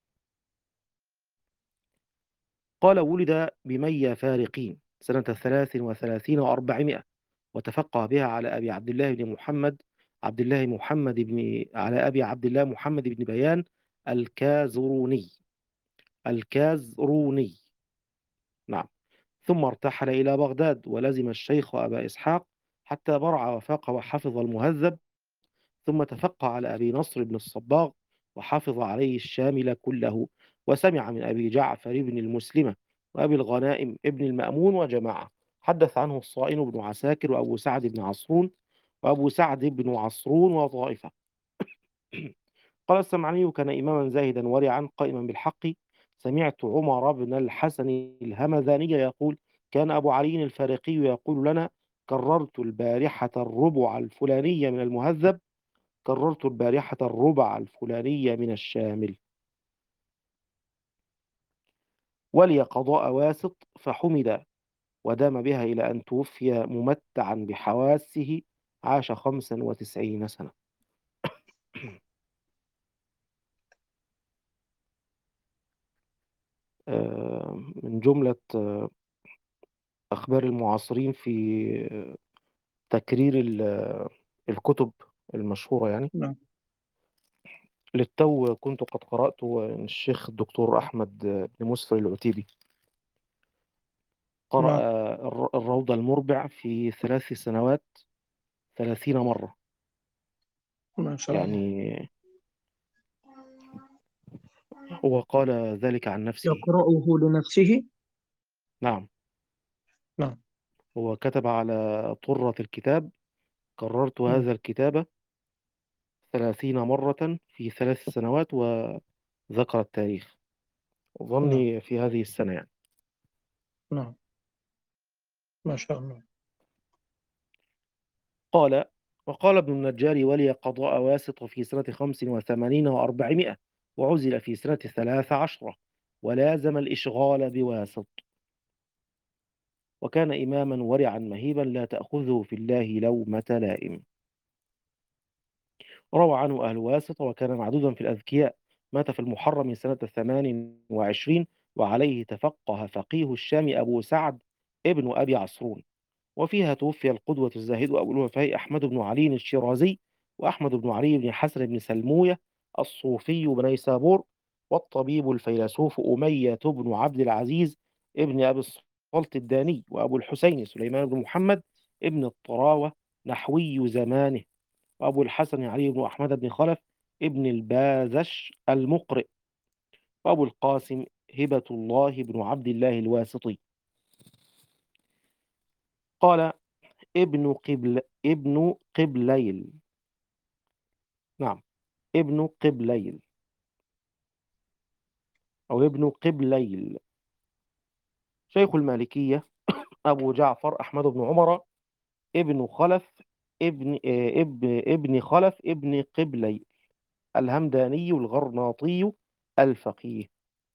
[SPEAKER 3] قال: ولد بمية فارقين سنة ثلاث وثلاثين وأربعمائة، وتفقه بها على أبي عبد الله بن محمد عبد الله محمد بن على أبي عبد الله محمد بن بيان الكازروني الكازروني نعم. ثم ارتحل إلى بغداد ولزم الشيخ أبا إسحاق حتى برع وفاق وحفظ المهذب، ثم تفقه على أبي نصر بن الصباغ وحفظ عليه الشامل كله، وسمع من أبي جعفر بن المسلمة وأبي الغنائم ابن المأمون وجماعة. حدث عنه الصائن بن عساكر وأبو سعد بن عصرون وأبو سعد بن عصرون وطائفة. قال السمعاني: كان إماما زاهدا ورعا قائما بالحق، سمعت عمر بن الحسن الهمذاني يقول: كان أبو علي الفارقي يقول لنا: كررت البارحة الربع الفلانية من المهذب، كررت البارحة الربع الفلانية من الشامل. ولي قضاء واسط فحمد ودام بها إلى أن توفي ممتعا بحواسه، عاش خمسا وتسعين سنة. آه، من جملة آه، أخبار المعاصرين في آه، تكرير ال- آه، الكتب المشهورة يعني.
[SPEAKER 1] نعم
[SPEAKER 3] للتو كنت قد قرأت عن الشيخ الدكتور أحمد آه، بن مسفر العتيبي، قرأ
[SPEAKER 1] نعم
[SPEAKER 3] آه، الر- الروض المربع في ثلاث سنوات ثلاثين مرة.
[SPEAKER 1] ما شاء الله.
[SPEAKER 3] يعني هو قال ذلك عن نفسه.
[SPEAKER 1] يقرأه لنفسه.
[SPEAKER 3] نعم،
[SPEAKER 1] نعم.
[SPEAKER 3] هو كتب على طرة الكتاب: كررت
[SPEAKER 1] مم.
[SPEAKER 3] هذا الكتاب ثلاثين مرة في ثلاث سنوات، وذكر التاريخ،
[SPEAKER 1] نعم
[SPEAKER 3] ظني في هذه السنة يعني.
[SPEAKER 1] نعم ما شاء الله.
[SPEAKER 3] قال: وقال ابن النجار: ولي قضاء واسط في سنة خمس وثمانين وأربعمائة، وعزل في سنة ثلاث عشرة، ولازم الإشغال بواسط، وكان إماما ورعا مهيبا لا تأخذه في الله لومة لائم. روى عنه أهل واسط وكان معدودا في الأذكياء، مات في المحرم سنة ثمان وعشرين، وعليه تفقه فقيه الشام أبو سعد ابن أبي عصرون، وفيها توفي القدوة الزاهد أبو الوفاء أحمد بن علي الشيرازي، وأحمد بن علي بن حسن بن سلموية الصوفي بنيسابور، والطبيب الفيلسوف أمية بن عبد العزيز ابن أبي الصلت الداني، وأبو الحسين سليمان بن محمد ابن الطراوة نحوي زمانه، وأبو الحسن علي بن أحمد بن خلف ابن البازش المقرئ، وأبو القاسم هبة الله بن عبد الله الواسطي. قال: ابن قبل ابن قبليل. نعم، ابن قبليل أو ابن قبليل، شيخ المالكية أبو جعفر أحمد بن عمر ابن خلف ابن آه، ابن ابن خلف ابن قبلي الهمداني الغرناطي الفقيه.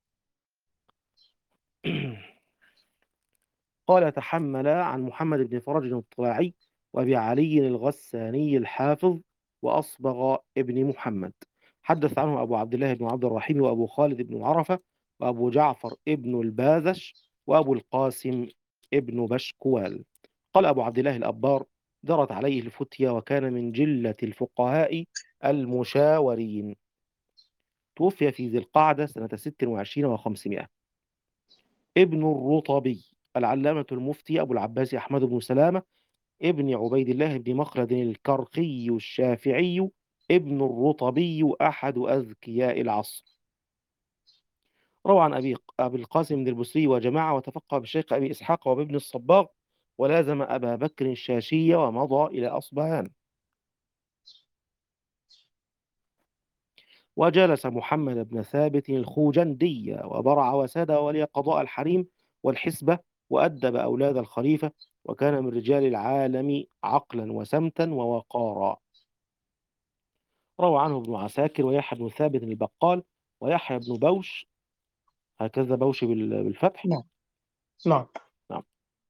[SPEAKER 3] قال: تحمل عن محمد بن فرج الطلاعي وأبي علي الغساني الحافظ وأصبغ ابن محمد. حدث عنه أبو عبد الله بن عبد الرحيم وأبو خالد بن عرفة وأبو جعفر ابن الباذش وأبو القاسم ابن بشكوال. قال أبو عبد الله الأبار: درت عليه الفتية وكان من جلة الفقهاء المشاورين. توفي في ذي القعدة سنة ست وعشرين وخمسمائة. ابن الرطبي العلامة المفتي أبو العباس أحمد بن سلامة ابن عبيد الله بن مخلد الكرخي الشافعي ابن الرطبي أحد أذكياء العصر. روى عن أبي أبي القاسم بن البصري وجماعة، وتفقه بالشيخ أبي إسحاق وبابن الصباغ، ولازم أبا بكر الشاشية ومضى إلى أصبهان. وجالس محمد بن ثابت الخوجندي، وبرع وساد ولي قضاء الحريم والحسبة، وأدب أولاد الخليفة، وكان من رجال العالم عقلا وسمتا ووقارا. روى عنه ابن عساكر ويحيى بن ثابت البقال ويحيى بن بوش، هكذا بوش بال- بالفتح.
[SPEAKER 1] نعم نعم
[SPEAKER 3] نعم.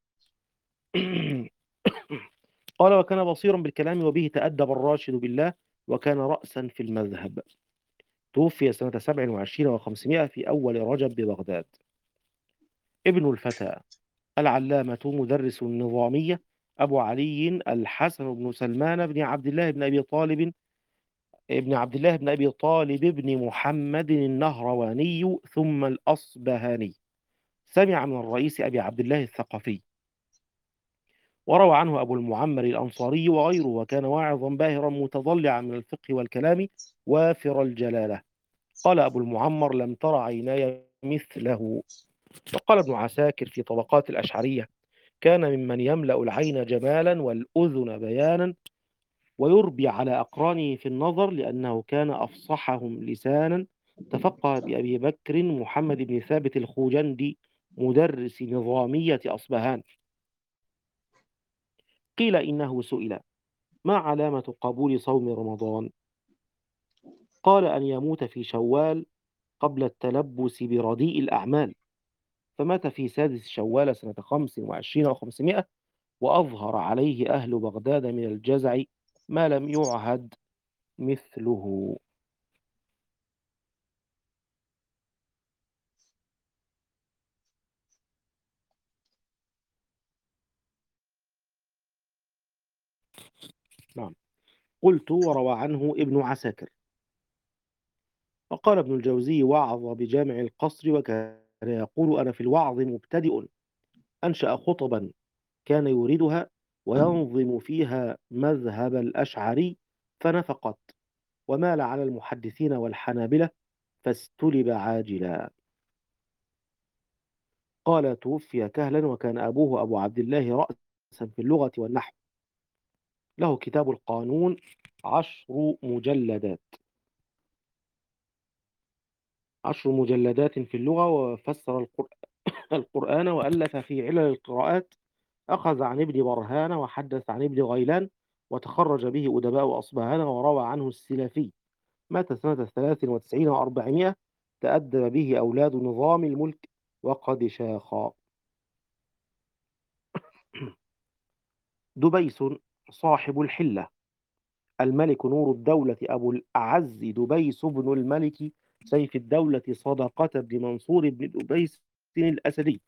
[SPEAKER 3] قال: وكان بصيرا بالكلام وبه تأدب الراشد بالله، وكان رأسا في المذهب. توفي سنة سبع وعشرين وخمسمائة في أول رجب ببغداد. ابن الفتى العلامة مدرس النظامية أبو علي الحسن بن سلمان بن عبد الله بن أبي طالب ابن عبد الله بن أبي طالب بن محمد النهرواني ثم الأصبهاني، سمع من الرئيس أبي عبد الله الثقفي. وروى عنه أبو المعمر الأنصاري وغيره، وكان واعظا باهرا متضلعا من الفقه والكلام وافر الجلالة. قال أبو المعمر: لم تر عيناي مثله. وقال ابن عساكر في طبقات الأشعرية: كان ممن يملأ العين جمالا والأذن بيانا، ويربي على أقرانه في النظر، لأنه كان أفصحهم لسانا تفقه بأبي بكر محمد بن ثابت الخوجندي مدرس نظامية أصبهان. قيل إنه سئل: ما علامة قبول صوم رمضان؟ قال: أن يموت في شوال قبل التلبس برديء الأعمال، فمات في سادس شوال سنة خمس وعشرين وخمسمائة، وأظهر عليه أهل بغداد من الجزع ما لم يعهد مثله. نعم. قلت: وروى عنه ابن عساكر. وقال ابن الجوزي: وعظ بجامع القصر، وكان يقول: أنا في الوعظ مبتدئ. أنشأ خطبا كان يوردها وينظم فيها مذهب الأشعري، فنفقت ومال على المحدثين والحنابلة، فاستلب عاجلا. قال: توفي كهلا، وكان أبوه أبو عبد الله رأسا في اللغة والنحو، له كتاب القانون عشر مجلدات عشر مجلدات في اللغة، وفسر القرآن، وألف في علل القراءات، أخذ عن ابن برهان وحدث عن ابن غيلان، وتخرج به أدباء أصبهان، وروى عنه السلفي. مات سنة ثلاث وتسعين وأربعمائة، تأدب به أولاد نظام الملك وقد شاخا. دبيس صاحب الحلة، الملك نور الدولة أبو الأعز دبيس بن الملك سيف الدولة صدقة بن منصور بن دبيس الأسدي،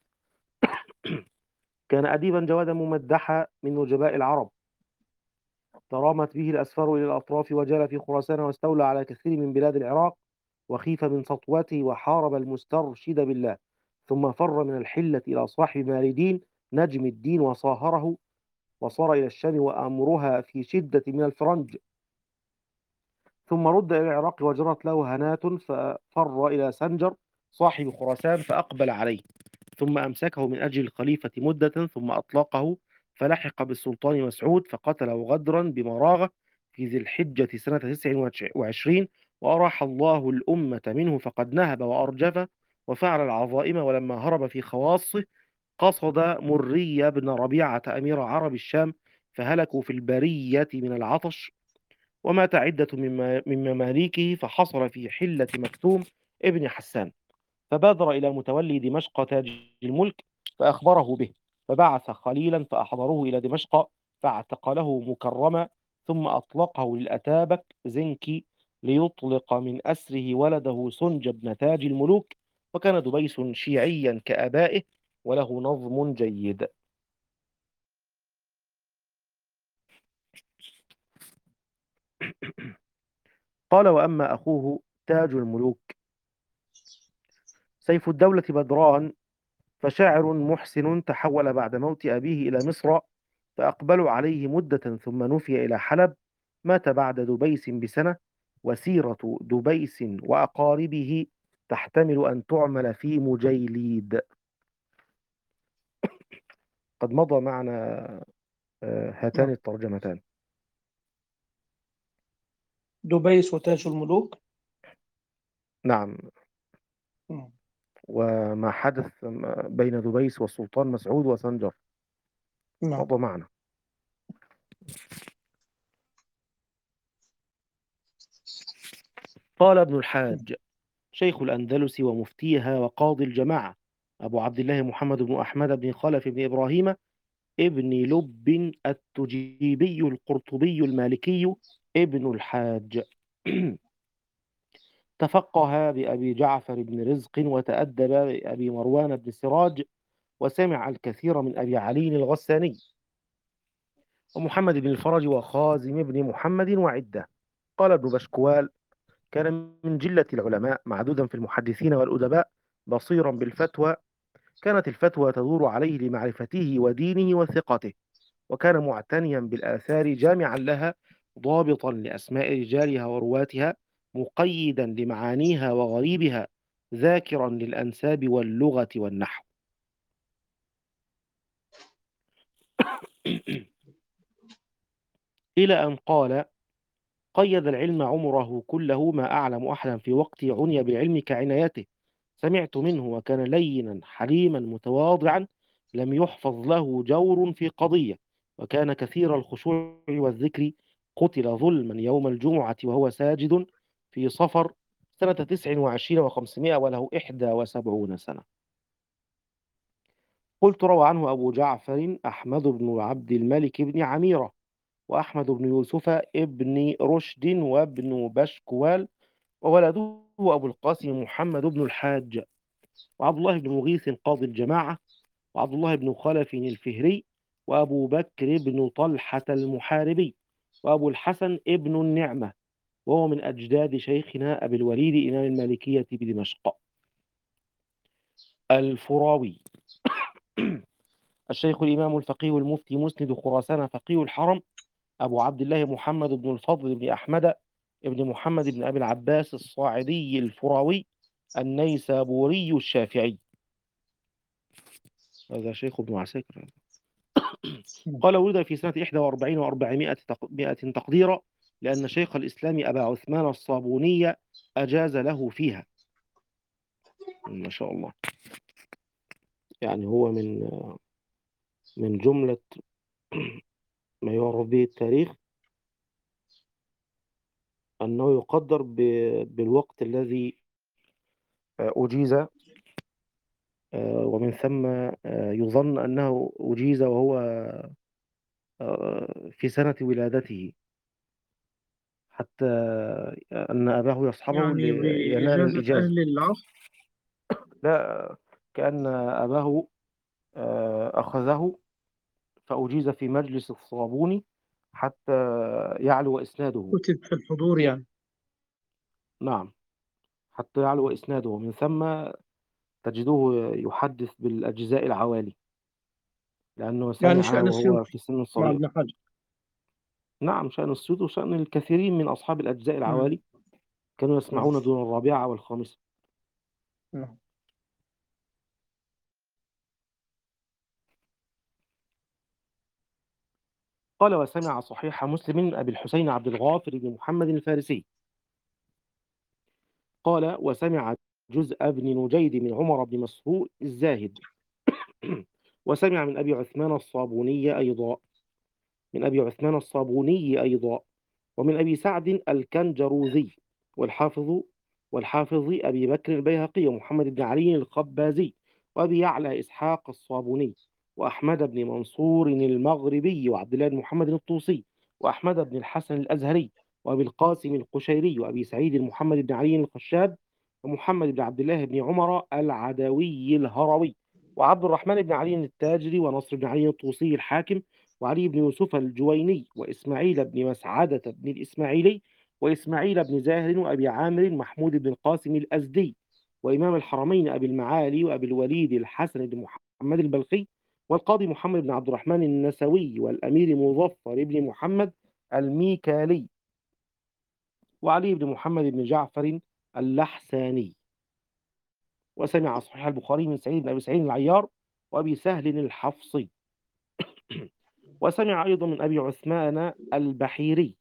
[SPEAKER 3] كان أديبا جوادا ممدحا من نجباء العرب، ترامت به الأسفار إلى الأطراف، وجال في خراسان، واستولى على كثير من بلاد العراق، وخيف من سطوته، وحارب المسترشد بالله، ثم فر من الحلة إلى صاحب ماردين نجم الدين وصاهره، وصار إلى الشام وأمرها في شدة من الفرنج، ثم رد إلى العراق وجرت له هنات، ففر إلى سنجر صاحب خراسان فأقبل عليه، ثم أمسكه من أجل الخليفة مدة، ثم أطلقه، فلحق بالسلطان مسعود فقتله غدرا بمراغة في ذي الحجة سنة تسع وعشرين، وأراح الله الأمة منه، فقد نهب وأرجف وفعل العظائم. ولما هرب في خواصه قصد مري بن ربيعة أمير عرب الشام، فهلكوا في البرية من العطش، ومات عدة من من مماليكه، فحصل في حلة مكتوم ابن حسان، فبادر إلى متولي دمشق تاج الملك فأخبره به، فبعث خليلا فأحضروه إلى دمشق، فاعتقله مكرما، ثم أطلقه للأتابك زنكي ليطلق من أسره ولده سنج بن تاج الملوك، وكان دبيس شيعيا كآبائه، وله نظم جيد. قال: وأما أخوه تاج الملوك سيف الدولة بدران، فشاعر محسن، تحول بعد موت أبيه إلى مصر، فأقبلوا عليه مدة، ثم نفي إلى حلب، مات بعد دبيس بسنة. وسيرة دبيس وأقاربه تحتمل أن تعمل في مجيليد. قد مضى معنا آه، هاتان
[SPEAKER 1] نعم.
[SPEAKER 3] الترجمتان.
[SPEAKER 1] دبيس وتاج الملوك.
[SPEAKER 3] نعم.
[SPEAKER 1] نعم.
[SPEAKER 3] وما حدث بين دبيس والسلطان مسعود وسنجر
[SPEAKER 1] نعم.
[SPEAKER 3] مضى معنا. قال ابن الحاج شيخ الأندلس ومفتيها وقاضي الجماعة أبو عبد الله محمد بن أحمد بن خلف بن إبراهيم ابن لب التجيبي القرطبي المالكي ابن الحاج تفقه بأبي جعفر بن رزق، وتأدب بأبي مروان بن سراج، وسمع الكثير من أبي علي الغساني ومحمد بن الفرج وخازم بن محمد وعدة. قال ابن بشكوال: كان من جلة العلماء، معدودا في المحدثين والأدباء، بصيرا بالفتوى، كانت الفتوى تدور عليه لمعرفته ودينه وثقته، وكان معتنيا بالآثار جامعا لها، ضابطا لأسماء رجالها ورواتها، مقيدا لمعانيها وغريبها، ذاكرا للأنساب واللغة والنحو. إلى أن قال: قيد العلم عمره كله، ما أعلم أحدا في وقته عني بالعلم كعنايته. سمعت منه وكان لينا حليما متواضعا، لم يحفظ له جور في قضية، وكان كثير الخشوع والذكر. قتل ظلما يوم الجمعة وهو ساجد في صفر سنة تسع وعشرين وخمسمائة وله إحدى وسبعون سنة. قلت: روى عنه أبو جعفر أحمد بن عبد الملك بن عميرة، وأحمد بن يوسف ابن رشد، وابن بشكوال، وولده أبو القاسم محمد بن الحاج، وعبد الله بن مغيث قاضي الجماعة، وعبد الله بن خلف الفهري، وأبو بكر بن طلحة المحاربي، وأبو الحسن ابن النعمة، وهو من أجداد شيخنا أبي الوليد إمام المالكية بدمشق. الفراوي الشيخ الإمام الفقيه المفتي مسند خراسان فقيه الحرم، أبو عبد الله محمد بن الفضل بن أحمد ابن محمد بن أبي العباس الصاعدي الفراوي النيسابوري الشافعي. هذا شيخ ابن عساكر. قال: ولد في سنة إحدى وأربعين وأربعمائة تقديرا، لأن شيخ الإسلام أبا عثمان الصابوني أجاز له فيها. ما شاء الله. يعني هو من من جملة ما يعرف به التاريخ أنه يقدر بالوقت الذي أجيز، ومن ثم يظن أنه أجيز وهو في سنة ولادته، حتى أن أباه يصحبه
[SPEAKER 1] يعني
[SPEAKER 3] لينال
[SPEAKER 1] بإجازة
[SPEAKER 3] الإجازة.
[SPEAKER 1] أهل العصر.
[SPEAKER 3] لا، كأن أباه أخذه فأجيز في مجلس الصابوني حتى يعلو إسناده.
[SPEAKER 1] كتب في الحضور يعني.
[SPEAKER 3] نعم، حتى يعلو إسناده، من ثم تجده يحدث بالأجزاء العوالي، لأنه
[SPEAKER 1] يعني
[SPEAKER 3] سمعها
[SPEAKER 1] شأن
[SPEAKER 3] وهو
[SPEAKER 1] السيوطي
[SPEAKER 3] في سن
[SPEAKER 1] مع
[SPEAKER 3] صغير.
[SPEAKER 1] ابن حجر.
[SPEAKER 3] نعم، شأن السيوط وشأن الكثيرين من أصحاب الأجزاء
[SPEAKER 1] مم.
[SPEAKER 3] العوالي كانوا
[SPEAKER 1] نعم.
[SPEAKER 3] يسمعون دون الرابعة والخامسة.
[SPEAKER 1] نعم.
[SPEAKER 3] قال: وسمع صحيح مسلم أبي الحسين عبد الغافر بن محمد الفارسي قال: وسمع جزء بن نجيد من عمر بن مسروق الزاهد وسمع من أبي عثمان الصابوني أيضا من أبي عثمان الصابوني أيضا ومن أبي سعد الكنجروذي، والحافظ والحافظ أبي بكر البيهقي، ومحمد بن علي الخبازي، وأبي يعلى إسحاق الصابوني، وأحمد بن منصور المغربي، وعبد الله بن محمد الطوسي، وأحمد بن الحسن الأزهري، وأبي القاسم القشيري، وأبي سعيد محمد بن علي الخشاب، ومحمد بن عبد الله بن عمر العدوي الهروي، وعبد الرحمن بن علي التاجري، ونصر بن علي الطوسي الحاكم، وعلي بن يوسف الجويني، وإسماعيل بن مسعدة بن الإسماعيلي، وإسماعيل بن زاهر، وأبي عامر محمود بن القاسم الأزدي، وإمام الحرمين أبي المعالي، وأبي الوليد الحسن بن محمد البلخي، والقاضي محمد بن عبد الرحمن النسوي، والأمير مظفر بن محمد الميكالي، وعلي بن محمد بن جعفر اللحساني. وسمع صحيح البخاري من سعيد بن أبي سعيد العيار، وأبي سهل الحفصي. وسمع أيضا من أبي عثمان البحيري.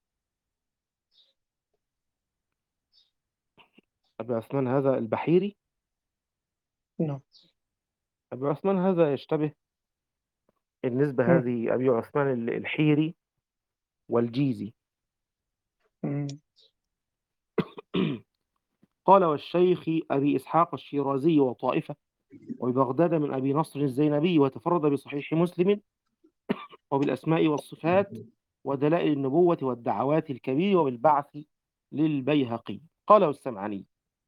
[SPEAKER 3] أبي عثمان هذا البحيري
[SPEAKER 1] نعم.
[SPEAKER 3] أبي عثمان هذا يشتبه النسبة
[SPEAKER 1] مم.
[SPEAKER 3] هذه، أبي عثمان الحيري والجيزي.
[SPEAKER 1] مم.
[SPEAKER 3] قال: والشيخ أبي إسحاق الشيرازي وطائفة، وببغداد من أبي نصر الزينبي، وتفرد بصحيح مسلم وبالأسماء والصفات ودلائل النبوة والدعوات الكبير، وبالبعث للبيهقي. قاله السمعاني.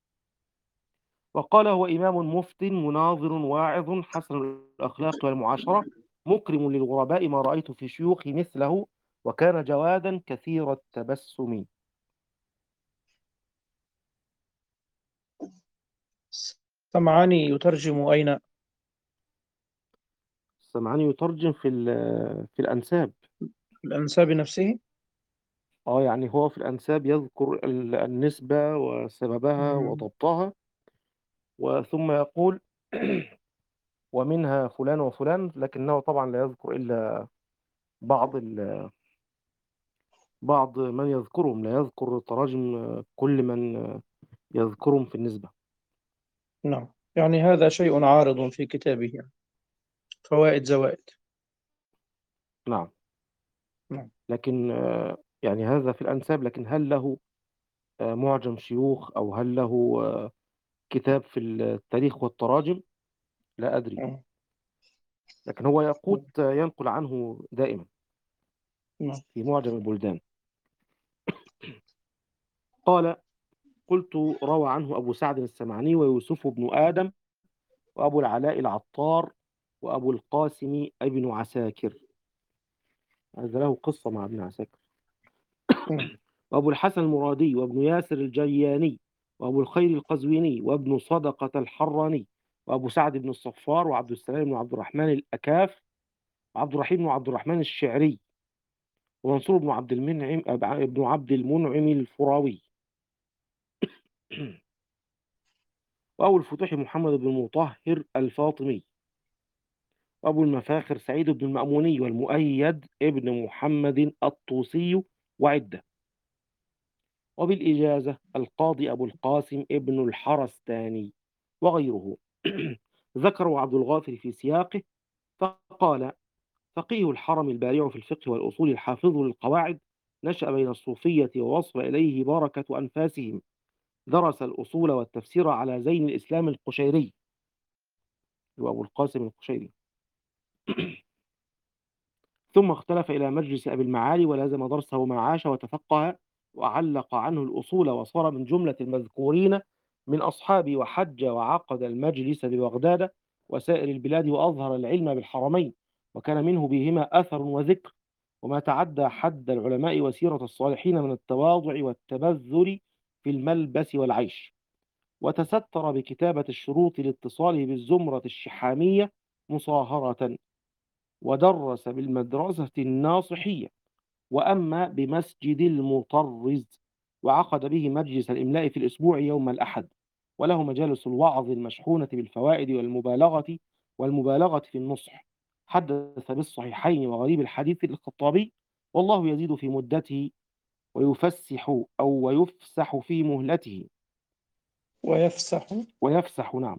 [SPEAKER 3] وقال: هو إمام مفت مناظر واعظ حسن الأخلاق والمعاشرة، مكرم للغرباء، ما رأيت في شيوخ مثله، وكان جوادا كثير التبسم.
[SPEAKER 1] سمعاني يترجم أين؟
[SPEAKER 3] السمعاني يترجم في ال- في الأنساب.
[SPEAKER 1] الأنساب نفسه.
[SPEAKER 3] اه يعني هو في الأنساب يذكر ال- النسبة وسببها
[SPEAKER 1] مم.
[SPEAKER 3] وضبطها، وثم يقول ومنها فلان وفلان، لكنه طبعا لا يذكر إلا بعض ال- بعض من يذكرهم، لا يذكر تراجم كل من يذكرهم في النسبة.
[SPEAKER 1] نعم، يعني هذا شيء عارض في كتابه يعني. فوائد زوائد.
[SPEAKER 3] نعم.
[SPEAKER 1] نعم.
[SPEAKER 3] لكن آه، يعني هذا في الأنساب، لكن هل له آه، معجم شيوخ، أو هل له آه، كتاب في التاريخ والتراجم؟ لا أدري.
[SPEAKER 1] نعم.
[SPEAKER 3] لكن هو ياقوت آه، ينقل عنه دائما
[SPEAKER 1] نعم.
[SPEAKER 3] في معجم البلدان. قال: قلت: روى عنه أبو سعد السمعاني ويوسف بن آدم وأبو العلاء العطار وأبو القاسم ابن عساكر. هذا له قصة مع ابن عساكر.
[SPEAKER 1] نعم.
[SPEAKER 3] وأبو الحسن المرادي وابن ياسر الجرياني وأبو الخير القزويني وابن صدقة الحراني وأبو سعد بن الصفار وعبد السلام بن عبد الرحمن الأكاف وعبد الرحيم بن عبد الرحمن الشعري ومنصور بن عبد المنعم ابن عبد المنعم الفراوي وأبو الفتوح محمد بن مطهر الفاطمي وأبو المفاخر سعيد بن المأموني والمؤيد ابن محمد الطوسي وعدة. وبالإجازة القاضي أبو القاسم ابن الحرستاني وغيره. ذكروا عبد الغافر في سياقه فقال: فقيه الحرم البارع في الفقه والأصول الحافظ للقواعد، نشأ بين الصوفية ووصل إليه بركة أنفاسهم، درس الأصول والتفسير على زين الإسلام القشيري وأبو القاسم القشيري. ثم اختلف إلى مجلس أبي المعالي ولازم درسه ما عاش وتفقه، وعلق عنه الأصول، وصار من جملة المذكورين من أصحابه، وحج وعقد المجلس ببغداد وسائر البلاد، وأظهر العلم بالحرمين، وكان منه بهما أثر وذكر، وما تعدى حد العلماء وسيرة الصالحين من التواضع والتبذل في الملبس والعيش. وتستر بكتابة الشروط لاتصاله بالزمرة الشحامية مصاهرة، ودرس بالمدرسة الناصحية، وأما بمسجد المطرز، وعقد به مجلس الإملاء في الأسبوع يوم الأحد، وله مجالس الوعظ المشحونة بالفوائد والمبالغة والمبالغة في النصح. حدث بالصحيحين وغريب الحديث للخطابي، والله يزيد في مدته ويفسح أو ويفسح في مهلته
[SPEAKER 1] ويفسح.
[SPEAKER 3] ويفسح نعم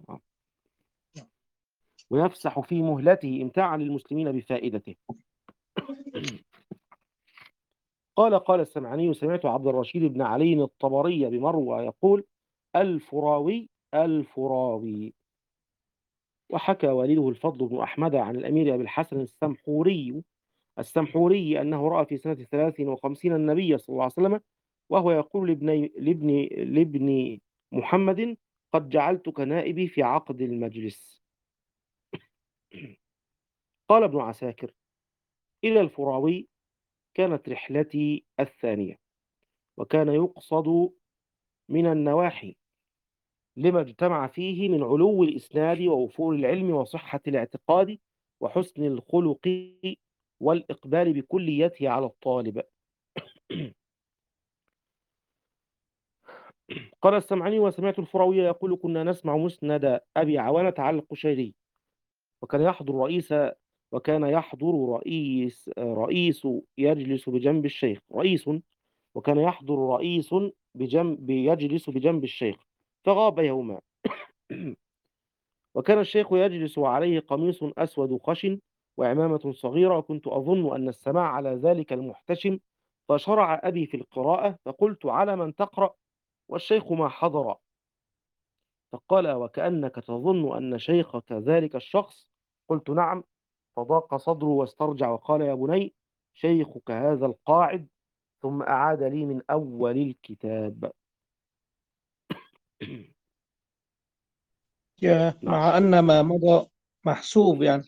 [SPEAKER 3] ويفسح في مهلته إمتاعا للمسلمين بفائدته. قال قال السمعاني: سمعت عبد الرشيد بن علي الطبري بمروى يقول: الفراوي الفراوي. وحكى والده الفضل بن أحمد عن الأمير أبي الحسن السمحوري السمحوري أنه رأى في سنة ثلاث وخمسين النبي صلى الله عليه وسلم وهو يقول لابن لابن لابن محمد: قد جعلتك نائبي في عقد المجلس. قال ابن عساكر: إلى الفراوي كانت رحلتي الثانية، وكان يقصد من النواحي لما اجتمع فيه من علو الإسناد ووفور العلم وصحة الاعتقاد وحسن الخلق والإقبال بكليته على الطالب. قال السمعاني: وسمعت الفراوي يقول: كنا نسمع مسند أبي عوانة على القشيري، وكان يحضر رئيس وكان يحضر رئيس رئيس يجلس بجنب الشيخ رئيس وكان يحضر رئيس بجنب يجلس بجنب الشيخ فغاب يوما. وكان الشيخ يجلس وعليه قميص أسود خشن وعمامة صغيرة، وكنت أظن أن السماع على ذلك المحتشم، فشرع أبي في القراءة، فقلت: على من تقرأ؟ والشيخ ما حضر. فقال: وكأنك تظن أن شيخك ذلك الشخص؟ قلت: نعم. فضاق صدره واسترجع وقال: يا بني، شيخك هذا القاعد. ثم أعاد لي من أول الكتاب.
[SPEAKER 1] يا
[SPEAKER 3] نعم.
[SPEAKER 1] مع أن ما مضى محسوب يعني.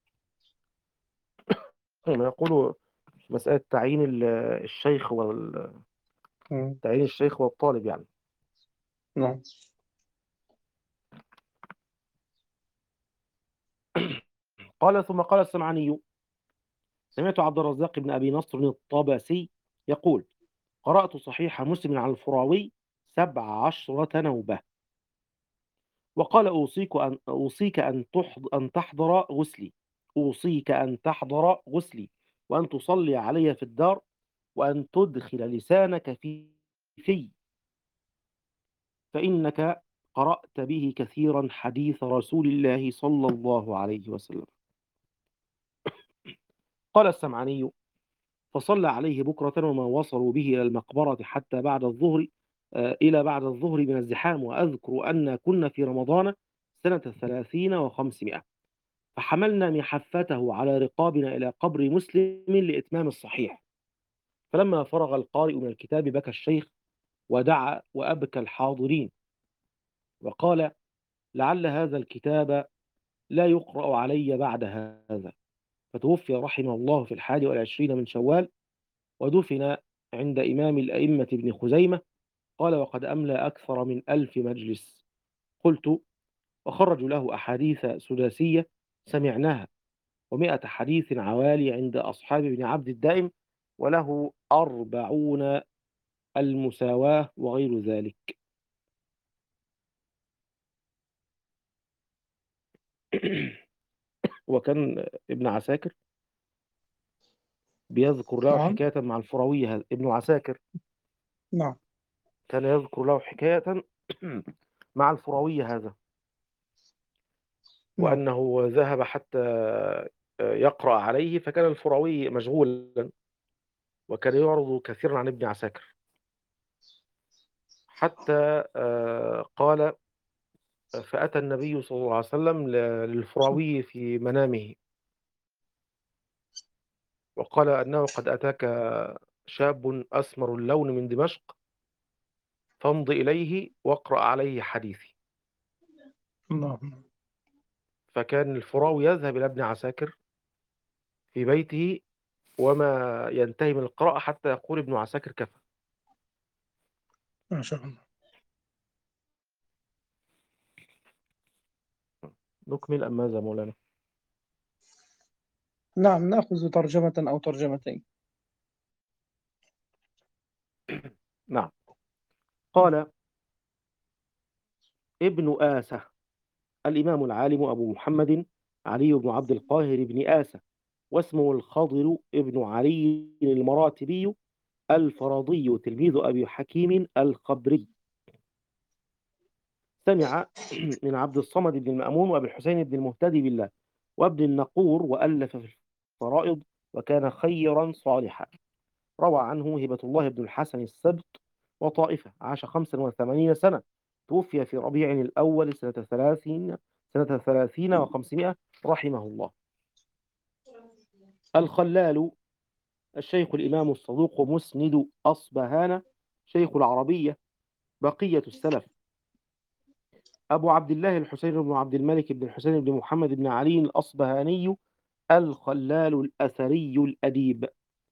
[SPEAKER 3] هنا يقول مسألة تعيين ال- الشيخ وال...
[SPEAKER 1] مم.
[SPEAKER 3] تعيين الشيخ والطالب يعني.
[SPEAKER 1] نعم.
[SPEAKER 3] قال: ثم قال السمعاني: سمعت عبد الرزاق بن أبي نصر الطبسي يقول: قرأت صحيح مسلم على الفراوي سبع عشرة نوبة، وقال: أوصيك أن أوصيك أن تحض أن تحضر غسلي أوصيك أن تحضر غسلي وأن تصلي علي في الدار، وأن تدخل لسانك في في فإنك قرأت به كثيرا حديث رسول الله صلى الله عليه وسلم. قال السمعاني: فصلى عليه بكرة وما وصلوا به إلى المقبرة حتى بعد الظهر آه، إلى بعد الظهر من الزحام. وأذكر أن كنا في رمضان سنة ثلاثين وخمسمائة، فحملنا محفته على رقابنا إلى قبر مسلم لإتمام الصحيح. فلما فرغ القارئ من الكتاب بكى الشيخ ودعا وأبكى الحاضرين وقال: لعل هذا الكتاب لا يقرأ علي بعد هذا. فتوفي رحمه الله في الحادي والعشرين من شوال، ودفن عند إمام الأئمة ابن خزيمة. قال: وقد أملى أكثر من ألف مجلس. قلت: وخرجوا له أحاديث سداسية سمعناها، ومائة حديث عوالي عند أصحاب ابن عبد الدائم، وله أربعون المساواة وغير ذلك. وكان ابن عساكر بيذكر له
[SPEAKER 4] نعم
[SPEAKER 3] حكاية مع الفروية. هذا ابن عساكر
[SPEAKER 4] نعم
[SPEAKER 3] كان يذكر له حكاية مع الفروية هذا،
[SPEAKER 4] نعم
[SPEAKER 3] وأنه ذهب حتى يقرأ عليه، فكان الفروي مشغولا وكان يعرض كثيرا عن ابن عساكر، حتى آه، قال: فأتى النبي صلى الله عليه وسلم ل- للفراوي في منامه وقال أنه قد أتاك شاب أسمر اللون من دمشق، فامض إليه واقرأ عليه حديثي.
[SPEAKER 4] نعم
[SPEAKER 3] فكان الفراوي يذهب إلى ابن عساكر في بيته وما ينتهي من القراءة حتى يقول ابن عساكر: كفى.
[SPEAKER 4] ما شاء الله.
[SPEAKER 3] نكمل أم ماذا مولانا؟
[SPEAKER 4] نعم، نأخذ ترجمة أو ترجمتين.
[SPEAKER 3] نعم. قال ابن آسة الإمام العالم أبو محمد علي بن عبد القاهر بن آسة، واسمه الخضر ابن علي المراتبي الفرضي، تلميذ أبي حكيم الخبري. سمع من عبد الصمد بن المأمون وأبي الحسين بن المهتدي بالله وابن النقور، وألف في الفرائض، وكان خيرا صالحا. روى عنه هبة الله بن الحسن السبط وطائفة. عاش خمسا وثمانين سنة، توفي في ربيع الأول سنة ثلاثين سنة ثلاثين وخمسمائة رحمه الله. الخلال الشيخ الإمام الصدوق مسند أصبهان، شيخ العربية، بقية السلف. أبو عبد الله الحسين بن عبد الملك بن الحسين بن محمد بن علي الأصبهاني الخلال الأثري الأديب.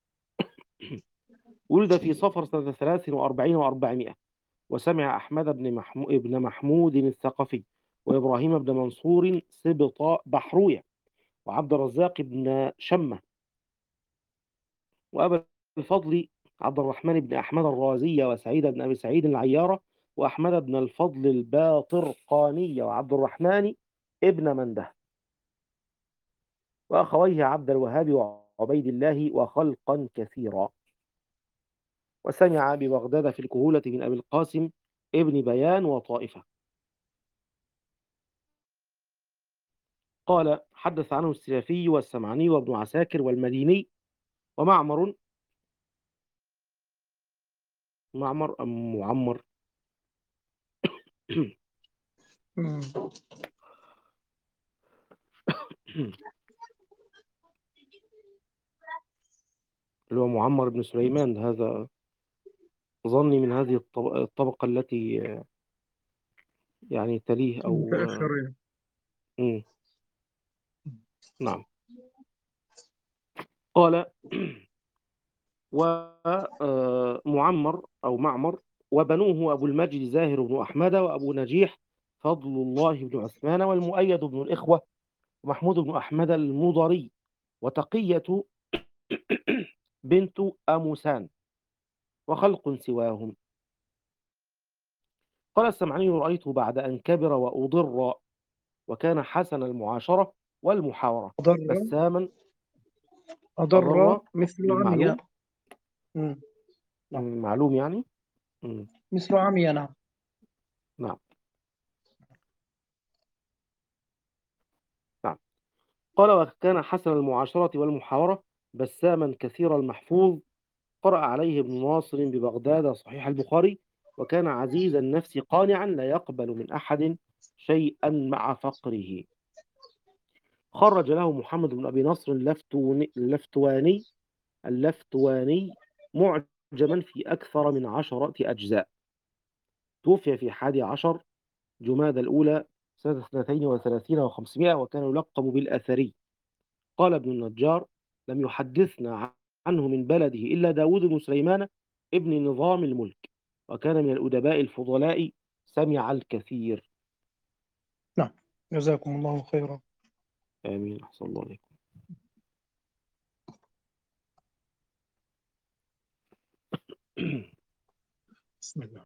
[SPEAKER 3] ولد في صفر سنة ثلاث وأربعين وأربعمائة، وسمع أحمد بن محمود, بن محمود الثقفي، وإبراهيم بن منصور سبط بحروية، وعبد الرزاق بن شمة، وأبا الفضل عبد الرحمن بن أحمد الرازي، وسعيد بن أبي سعيد العيارة، وأحمد بن الفضل الباطرقاني، وعبد الرحمن ابن منده، وأخويه عبد الوهاب وعبيد الله، وخلقا كثيرا. وسمع ببغداد في الكهولة من أبي القاسم ابن بيان وطائفة. قال: حدث عنه السلفي والسمعاني وابن عساكر والمديني ومعمر. معمر أم معمر؟
[SPEAKER 4] مم.
[SPEAKER 3] اللي هو معمر بن سليمان، هذا ظني من هذه الطب- الطبقة التي يعني تليه أو
[SPEAKER 4] متأخرين.
[SPEAKER 3] مم. نعم. قال: ومعمر أو معمر وبنوه أبو المجد زاهر بن أحمد، وأبو نجيح فضل الله بن عثمان، والمؤيد بن الإخوة، ومحمود بن أحمد المضري، وتقية بنت أموسان، وخلق سواهم. قال السمعاني: رأيته بعد أن كبر وأضر، وكان حسن المعاشرة والمحاورة،
[SPEAKER 4] أضر
[SPEAKER 3] بساما.
[SPEAKER 4] أضر
[SPEAKER 3] أضر
[SPEAKER 4] مثل
[SPEAKER 3] بالمعلوم.
[SPEAKER 4] عمي. مم. نعم.
[SPEAKER 3] مم، معلوم يعني. مم،
[SPEAKER 4] مثل عمي. نعم.
[SPEAKER 3] نعم. نعم. قال وكان حسن المعاشرة والمحاورة بساما كثير المحفوظ، قرأ عليه ابن ناصر ببغداد صحيح البخاري، وكان عزيز النفس قانعا لا يقبل من أحد شيئا مع فقره. خرج له محمد بن أبي نصر اللفتوني اللفتواني اللفتواني معجما في أكثر من عشرة أجزاء. توفي في حادي عشر جماد الأولى سنة اثنتين وثلاثين وخمسمائة، وكان يلقب بالأثري. قال ابن النجار: لم يحدثنا عنه من بلده إلا داود بن سليمان ابن نظام الملك، وكان من الأدباء الفضلاء، سمع الكثير.
[SPEAKER 4] نعم. جزاكم الله خيرا.
[SPEAKER 3] آمين. أحسن الله عليكم.
[SPEAKER 4] بسم الله.